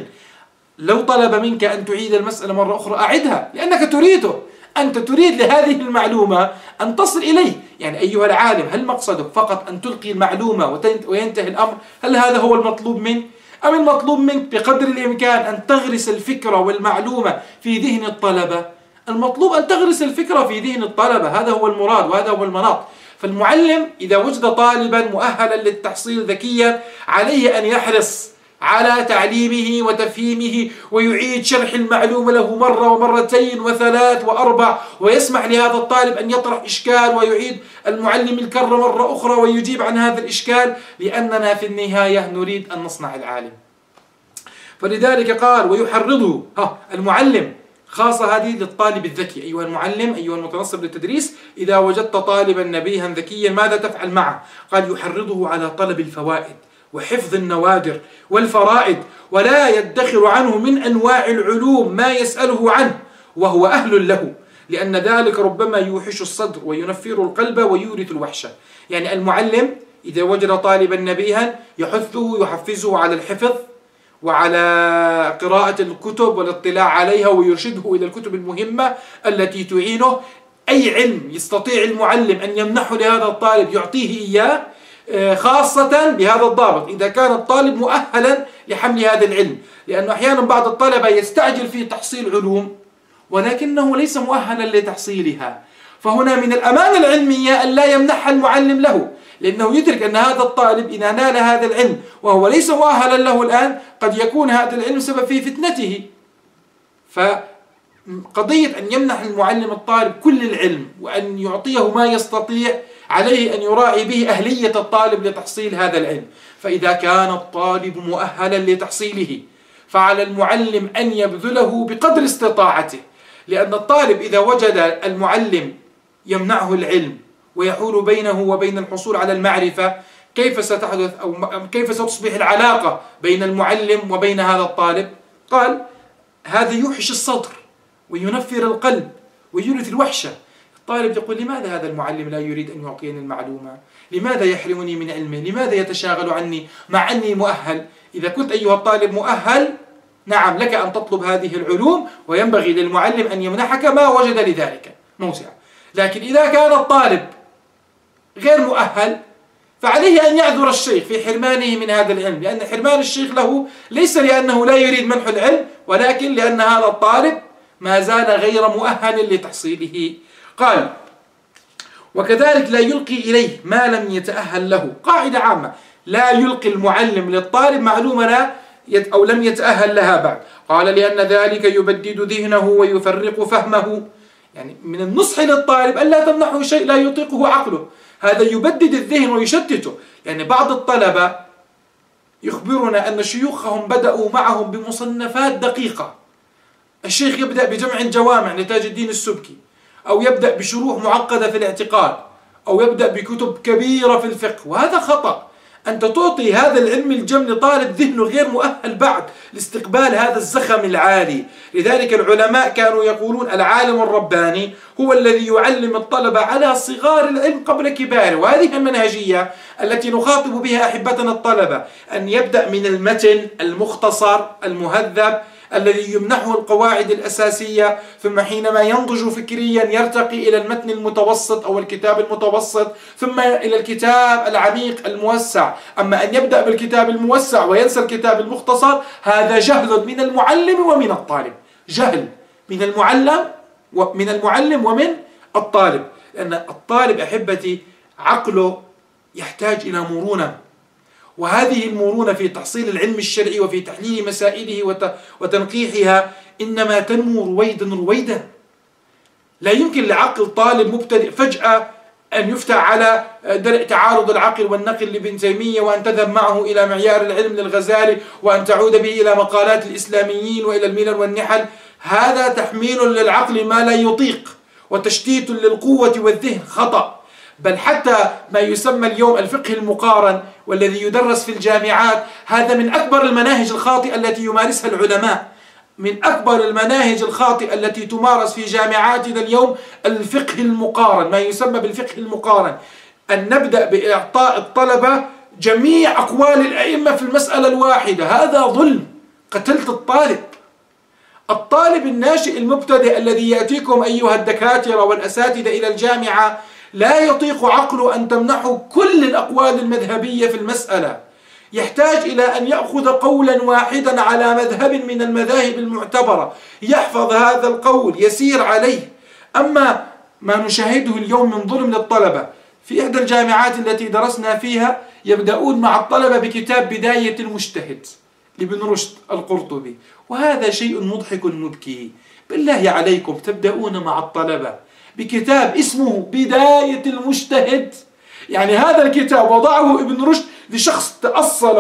لو طلب منك أن تعيد المسألة مرة أخرى أعدها، لأنك تريده، أنت تريد لهذه المعلومة أن تصل إليه. يعني أيها العالم، هل مقصدك فقط أن تلقي المعلومة وينتهي الأمر؟ هل هذا هو المطلوب منك؟ أم المطلوب منك بقدر الإمكان أن تغرس الفكرة والمعلومة في ذهن الطلبة؟ المطلوب أن تغرس الفكرة في ذهن الطلبة، هذا هو المراد وهذا هو المناط. فالمعلم إذا وجد طالبا مؤهلا للتحصيل ذكيا عليه أن يحرص على تعليمه وتفهيمه ويعيد شرح المعلومة له مرة ومرتين وثلاث وأربع، ويسمح لهذا الطالب أن يطرح إشكال ويعيد المعلم الكرة مرة أخرى ويجيب عن هذا الإشكال، لأننا في النهاية نريد أن نصنع العالم. فلذلك قال ويحرضه ها المعلم، خاصة هذه للطالب الذكي. أيها المعلم، أيها المتنصب للتدريس، إذا وجدت طالبا نبيها ذكيا ماذا تفعل معه؟ قال يحرضه على طلب الفوائد وحفظ النوادر والفرائد، ولا يدخر عنه من أنواع العلوم ما يسأله عنه وهو أهل له، لأن ذلك ربما يوحش الصدر وينفر القلب ويورث الوحشة. يعني المعلم إذا وجد طالبا نبيها يحثه يحفزه على الحفظ وعلى قراءة الكتب والاطلاع عليها، ويرشده إلى الكتب المهمة التي تعينه. أي علم يستطيع المعلم أن يمنحه لهذا الطالب يعطيه إياه، خاصة بهذا الضابط إذا كان الطالب مؤهلا لحمل هذا العلم، لأنه أحيانا بعض الطلبة يستعجل في تحصيل علوم ولكنه ليس مؤهلا لتحصيلها، فهنا من الأمانة العلمية أن لا يمنحها المعلم له، لأنه يدرك أن هذا الطالب إذا نال هذا العلم وهو ليس مؤهلا له الآن قد يكون هذا العلم سبب في فتنته. فقضية أن يمنح المعلم الطالب كل العلم وأن يعطيه ما يستطيع، عليه أن يراعي به أهلية الطالب لتحصيل هذا العلم. فإذا كان الطالب مؤهلا لتحصيله فعلى المعلم أن يبذله بقدر استطاعته، لأن الطالب إذا وجد المعلم يمنعه العلم ويحول بينه وبين الحصول على المعرفة، كيف ستحدث أو كيف ستصبح العلاقة بين المعلم وبين هذا الطالب؟ قال هذا يوحش الصدر وينفر القلب ويورث الوحشة. الطالب يقول لماذا هذا المعلم لا يريد أن يعطيني المعلومة؟ لماذا يحرمني من علمه؟ لماذا يتشاغل عني مع أني مؤهل؟ إذا كنت أيها الطالب مؤهل، نعم لك أن تطلب هذه العلوم، وينبغي للمعلم أن يمنحك ما وجد لذلك موسع. لكن إذا كان الطالب غير مؤهل فعليه أن يعذر الشيخ في حرمانه من هذا العلم، لأن حرمان الشيخ له ليس لأنه لا يريد منح العلم، ولكن لأن هذا الطالب ما زال غير مؤهل لتحصيله. قال وكذلك لا يلقي إليه ما لم يتأهل له. قاعدة عامة، لا يلقي المعلم للطالب معلومة لا يت أو لم يتأهل لها بعد. قال لأن ذلك يبدد ذهنه ويفرق فهمه. يعني من النصح للطالب ألا تمنحه شيء لا يطيقه عقله، هذا يبدد الذهن ويشتته. يعني بعض الطلبة يخبرنا أن شيوخهم بدأوا معهم بمصنفات دقيقة، الشيخ يبدأ بجمع الجوامع لتاج الدين السبكي، أو يبدأ بشروح معقدة في الاعتقاد، أو يبدأ بكتب كبيرة في الفقه، وهذا خطأ. أنت تعطي هذا العلم الجم لطالب ذهنه غير مؤهل بعد لاستقبال هذا الزخم العالي. لذلك العلماء كانوا يقولون العالم الرباني هو الذي يعلم الطلبة على صغار العلم قبل كباره. وهذه المنهجية التي نخاطب بها أحبتنا الطلبة، أن يبدأ من المتن المختصر المهذب الذي يمنحه القواعد الأساسية، ثم حينما ينضج فكريا يرتقي إلى المتن المتوسط أو الكتاب المتوسط، ثم إلى الكتاب العميق الموسع. أما أن يبدأ بالكتاب الموسع وينسى الكتاب المختصر، هذا جهل من المعلم ومن الطالب، جهل من المعلم ومن المعلم ومن الطالب. لأن الطالب أحبتي عقله يحتاج إلى مرونة، وهذه المرونة في تحصيل العلم الشرعي وفي تحليل مسائله وتنقيحها إنما تنمو رويدا رويدا. لا يمكن لعقل طالب مبتدئ فجأة أن يفتح على تعارض العقل والنقل لابن تيمية وأن تذهب معه إلى معيار العلم للغزالي وأن تعود به إلى مقالات الإسلاميين وإلى الملل والنحل. هذا تحميل للعقل ما لا يطيق وتشتيت للقوة والذهن، خطأ. بل حتى ما يسمى اليوم الفقه المقارن والذي يدرس في الجامعات، هذا من أكبر المناهج الخاطئة التي يمارسها العلماء، من أكبر المناهج الخاطئة التي تمارس في جامعاتنا اليوم الفقه المقارن، ما يسمى بالفقه المقارن، أن نبدأ بإعطاء الطلبة جميع أقوال الأئمة في المسألة الواحدة. هذا ظلم، قتلت الطالب. الطالب الناشئ المبتدئ الذي يأتيكم أيها الدكاترة والأساتذة إلى الجامعة لا يطيق عقله أن تمنحه كل الأقوال المذهبية في المسألة، يحتاج إلى أن يأخذ قولا واحدا على مذهب من المذاهب المعتبرة، يحفظ هذا القول يسير عليه. أما ما نشاهده اليوم من ظلم للطلبة في إحدى الجامعات التي درسنا فيها، يبدأون مع الطلبة بكتاب بداية المجتهد لابن رشد القرطبي، وهذا شيء مضحك مبكي. بالله عليكم تبدأون مع الطلبة بكتاب اسمه بداية المجتهد؟ يعني هذا الكتاب وضعه ابن رشد لشخص تأصل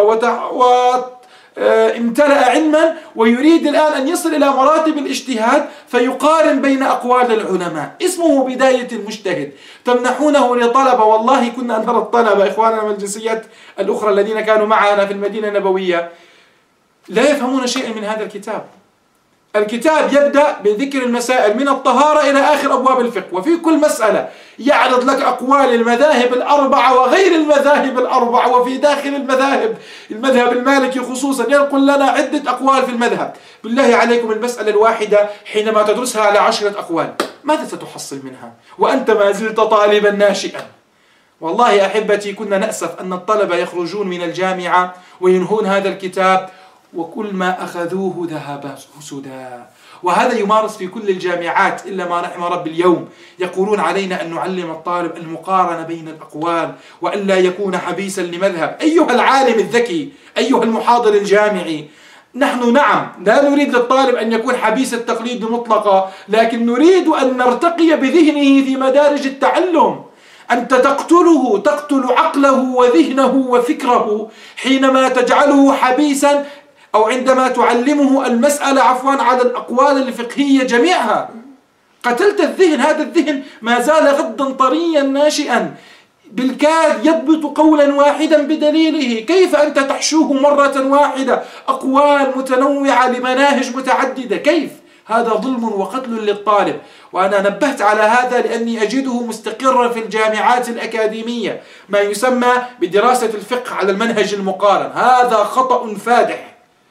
وامتلأ علما ويريد الآن أن يصل إلى مراتب الاجتهاد فيقارن بين أقوال العلماء. اسمه بداية المجتهد، تمنحونه لطلبة. والله كنا نرى الطلبة إخواننا من الجنسيات الأخرى الذين كانوا معنا في المدينة النبوية لا يفهمون شيئا من هذا الكتاب. الكتاب يبدأ بذكر المسائل من الطهارة إلى آخر أبواب الفقه، وفي كل مسألة يعرض لك أقوال المذاهب الأربعة وغير المذاهب الأربعة، وفي داخل المذاهب المذهب المالكي خصوصا ينقل لنا عدة أقوال في المذهب. بالله عليكم المسألة الواحدة حينما تدرسها على عشرة أقوال ماذا ستحصل منها وأنت ما زلت طالبا ناشئا؟ والله أحبتي كنا نأسف أن الطلبة يخرجون من الجامعة وينهون هذا الكتاب وكل ما أخذوه ذهب سدى. وهذا يمارس في كل الجامعات إلا ما رحم رب. اليوم يقولون علينا أن نعلم الطالب المقارنة بين الأقوال وأن لا يكون حبيسا لمذهب. أيها العالم الذكي، أيها المحاضر الجامعي، نحن نعم لا نريد للطالب أن يكون حبيس التقليد مطلقا، لكن نريد أن نرتقي بذهنه في مدارج التعلم. أنت تقتله تقتل عقله وذهنه وفكره حينما تجعله حبيسا، أو عندما تعلمه المسألة عفوا على الأقوال الفقهية جميعها. قتلت الذهن، هذا الذهن ما زال غدا طريا ناشئا بالكاد يضبط قولا واحدا بدليله. كيف أنت تحشوه مرة واحدة أقوال متنوعة لمناهج متعددة؟ كيف؟ هذا ظلم وقتل للطالب. وأنا نبهت على هذا لأني أجده مستقرا في الجامعات الأكاديمية، ما يسمى بدراسة الفقه على المنهج المقارن. هذا خطأ فادح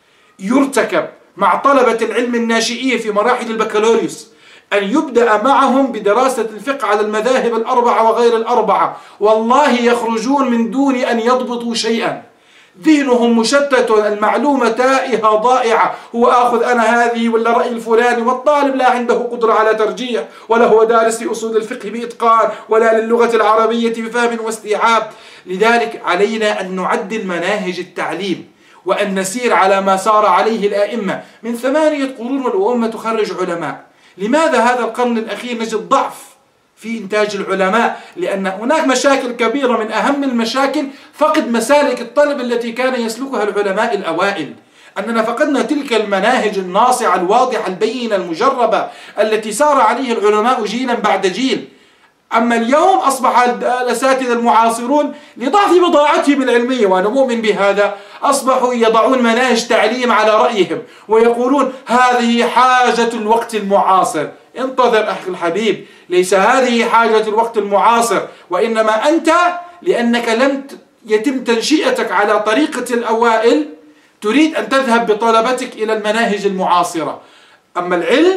يرتكب مع طلبة العلم الناشئين في مراحل البكالوريوس، أن يبدأ معهم بدراسة الفقه على المذاهب الأربعة وغير الأربعة. والله يخرجون من دون أن يضبطوا شيئا، ذهنهم مشتت، المعلومة تائهة ضائعة، هو آخذ أنا هذه ولا رأي الفلاني، والطالب لا عنده قدرة على ترجيح، ولا هو دارس لأصول الفقه بإتقان، ولا للغة العربية بفهم واستيعاب. لذلك علينا أن نعدل مناهج التعليم وأن نسير على ما سار عليه الآئمة من ثمانية قرون والأمة تخرج علماء. لماذا هذا القرن الأخير نجد ضعف في إنتاج العلماء؟ لأن هناك مشاكل كبيرة، من أهم المشاكل فقد مسالك الطلب التي كان يسلكها العلماء الأوائل. أننا فقدنا تلك المناهج الناصعة الواضحة البينة المجربة التي سار عليها العلماء جيلا بعد جيل. أما اليوم أصبح الأساتذة المعاصرون لضعف بضاعتهم العلمية، وأنا مؤمن بهذا، أصبحوا يضعون مناهج تعليم على رأيهم ويقولون هذه حاجة الوقت المعاصر. انتظر أخي الحبيب، ليس هذه حاجة الوقت المعاصر، وإنما أنت لأنك لم يتم تنشئتك على طريقة الأوائل تريد أن تذهب بطلبتك إلى المناهج المعاصرة. أما العلم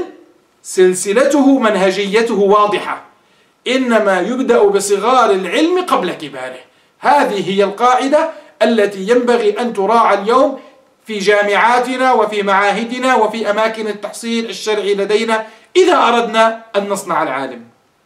سلسلته منهجيته واضحة، إنما يبدأ بصغار العلم قبل كباره. هذه هي القاعدة التي ينبغي أن تراعى اليوم في جامعاتنا وفي معاهدنا وفي أماكن التحصيل الشرعي لدينا إذا أردنا أن نصنع العالم.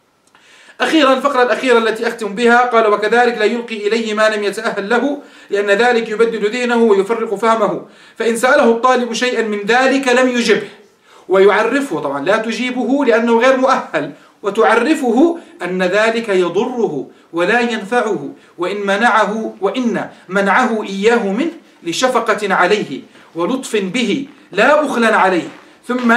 أخيرا الفقرة الأخيرة التي أختم بها، قال وكذلك لا يلقي إليه ما لم يتأهل له، لأن ذلك يبدد ذهنه ويفرق فهمه، فإن سأله الطالب شيئا من ذلك لم يجبه ويعرفه، طبعا لا تجيبه لأنه غير مؤهل، وتعرفه أن ذلك يضره ولا ينفعه، وإن منعه وإن منعه إياه منه لشفقة عليه ولطف به لا بخلا عليه، ثم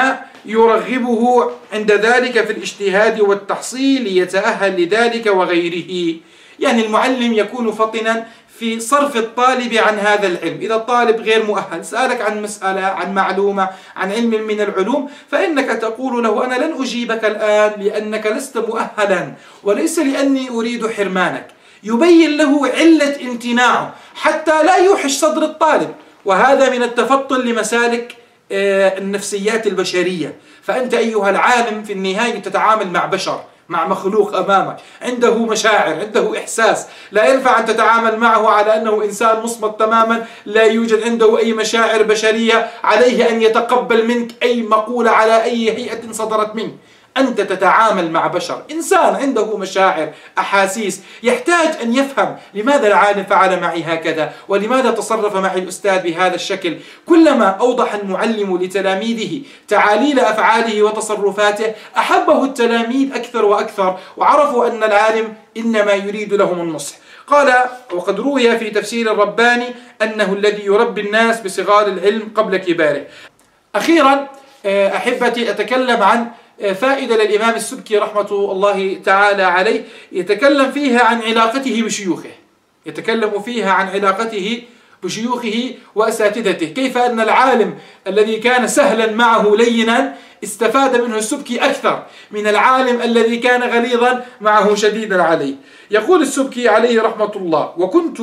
يرغبه عند ذلك في الاجتهاد والتحصيل ليتأهل لذلك وغيره. يعني المعلم يكون فطنا في صرف الطالب عن هذا العلم. إذا الطالب غير مؤهل سألك عن مسألة، عن معلومة، عن علم من العلوم، فإنك تقول له أنا لن أجيبك الآن لأنك لست مؤهلا، وليس لأني أريد حرمانك. يبين له علة امتناعه حتى لا يوحش صدر الطالب، وهذا من التفطن لمسالك النفسيات البشرية. فأنت أيها العالم في النهاية تتعامل مع بشر، مع مخلوق أمامك عنده مشاعر، عنده إحساس. لا ينفع أن تتعامل معه على أنه إنسان مصمت تماما لا يوجد عنده أي مشاعر بشرية، عليه أن يتقبل منك أي مقولة على أي هيئة صدرت منك. أنت تتعامل مع بشر، إنسان عنده مشاعر، أحاسيس، يحتاج أن يفهم لماذا العالم فعل معي هكذا، ولماذا تصرف معي الأستاذ بهذا الشكل. كلما أوضح المعلم لتلاميذه تعاليل أفعاله وتصرفاته أحبه التلاميذ أكثر وأكثر، وعرفوا أن العالم إنما يريد لهم النصح. قال وقد روي في تفسير الرباني أنه الذي يربي الناس بصغار العلم قبل كباره. أخيرا أحبتي أتكلم عن فائدة للإمام السبكي رحمة الله تعالى عليه، يتكلم فيها عن علاقته بشيوخه، يتكلم فيها عن علاقته بشيوخه وأساتذته، كيف أن العالم الذي كان سهلا معه لينا استفاد منه السبكي أكثر من العالم الذي كان غليظا معه شديدا عليه. يقول السبكي عليه رحمة الله: وكنت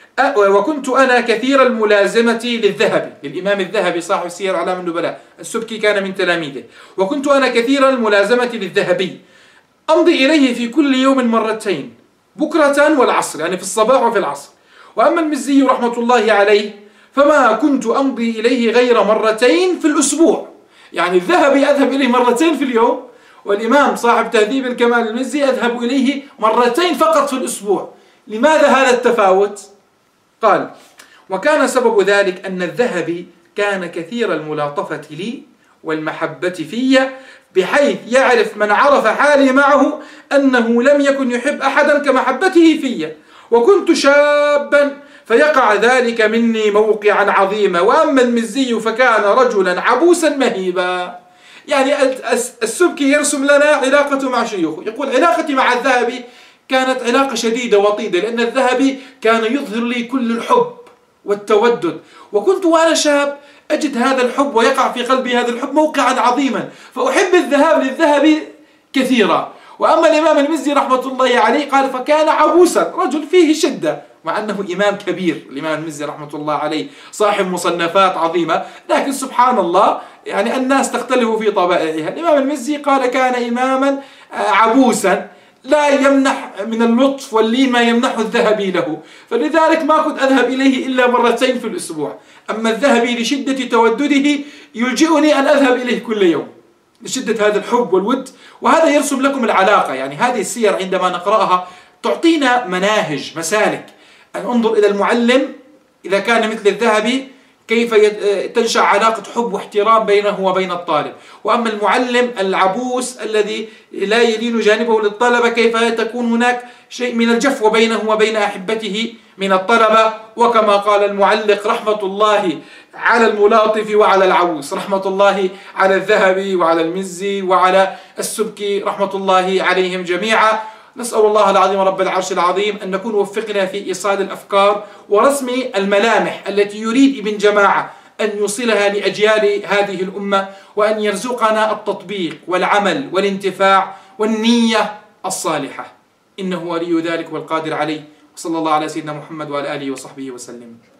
وكنت أنا كثير الملازمة للذهبي، للإمام الذهبي صاحب سير أعلام النبلاء، السبكي كان من تلاميذه. وكنت أنا كثير الملازمة للذهبي، أمضي إليه في كل يوم مرتين، بكرة والعصر، يعني في الصباح وفي العصر. وأما المزي رحمة الله عليه فما كنت أمضي إليه غير مرتين في الأسبوع، يعني الذهبي أذهب إليه مرتين في اليوم، والإمام صاحب تهذيب الكمال المزي أذهب إليه مرتين فقط في الأسبوع. لماذا هذا التفاوت؟ قال: وكان سبب ذلك أن الذهبي كان كثير الملاطفة لي والمحبة في، بحيث يعرف من عرف حالي معه أنه لم يكن يحب أحدا كمحبته في، وكنت شابا فيقع ذلك مني موقعا عظيما. وأما المزي فكان رجلا عبوسا مهيبا. يعني السبكي يرسم لنا علاقته مع شيوخه، يقول: علاقتي مع الذهبي كانت علاقة شديدة وطيدة، لأن الذهبي كان يظهر لي كل الحب والتودد، وكنت وأنا شاب أجد هذا الحب ويقع في قلبي هذا الحب موقعا عظيما، فأحب الذهاب للذهبي كثيرا. وأما الإمام المزي رحمة الله عليه قال: فكان عبوسا، رجل فيه شدة، مع أنه إمام كبير. الإمام المزي رحمة الله عليه صاحب مصنفات عظيمة، لكن سبحان الله يعني الناس تختلف في طبائعها. الإمام المزي قال: كان إماما عبوسا لا يمنح من اللطف واللين ما يمنحه الذهبي له، فلذلك ما كنت أذهب إليه إلا مرتين في الأسبوع. أما الذهبي لشدة تودده يلجئني أن أذهب إليه كل يوم لشدة هذا الحب والود. وهذا يرسم لكم العلاقة، يعني هذه السير عندما نقرأها تعطينا مناهج، مسالك، أن انظر إلى المعلم إذا كان مثل الذهبي كيف تنشأ علاقة حب واحترام بينه وبين الطالب. وأما المعلم العبوس الذي لا يلين جانبه للطلبة كيف تكون هناك شيء من الجفوة بينه وبين أحبته من الطلبة. وكما قال المعلق رحمة الله على الملاطف وعلى العبوس، رحمة الله على الذهبي وعلى المزي وعلى السبكي رحمة الله عليهم جميعا. نسأل الله العظيم رب العرش العظيم أن نكون وفقنا في إيصال الأفكار ورسم الملامح التي يريد ابن جماعة أن يوصلها لأجيال هذه الأمة، وأن يرزقنا التطبيق والعمل والانتفاع والنية الصالحة، إنه ولي ذلك والقادر عليه. وصلى الله على سيدنا محمد وعلى آله وصحبه وسلم.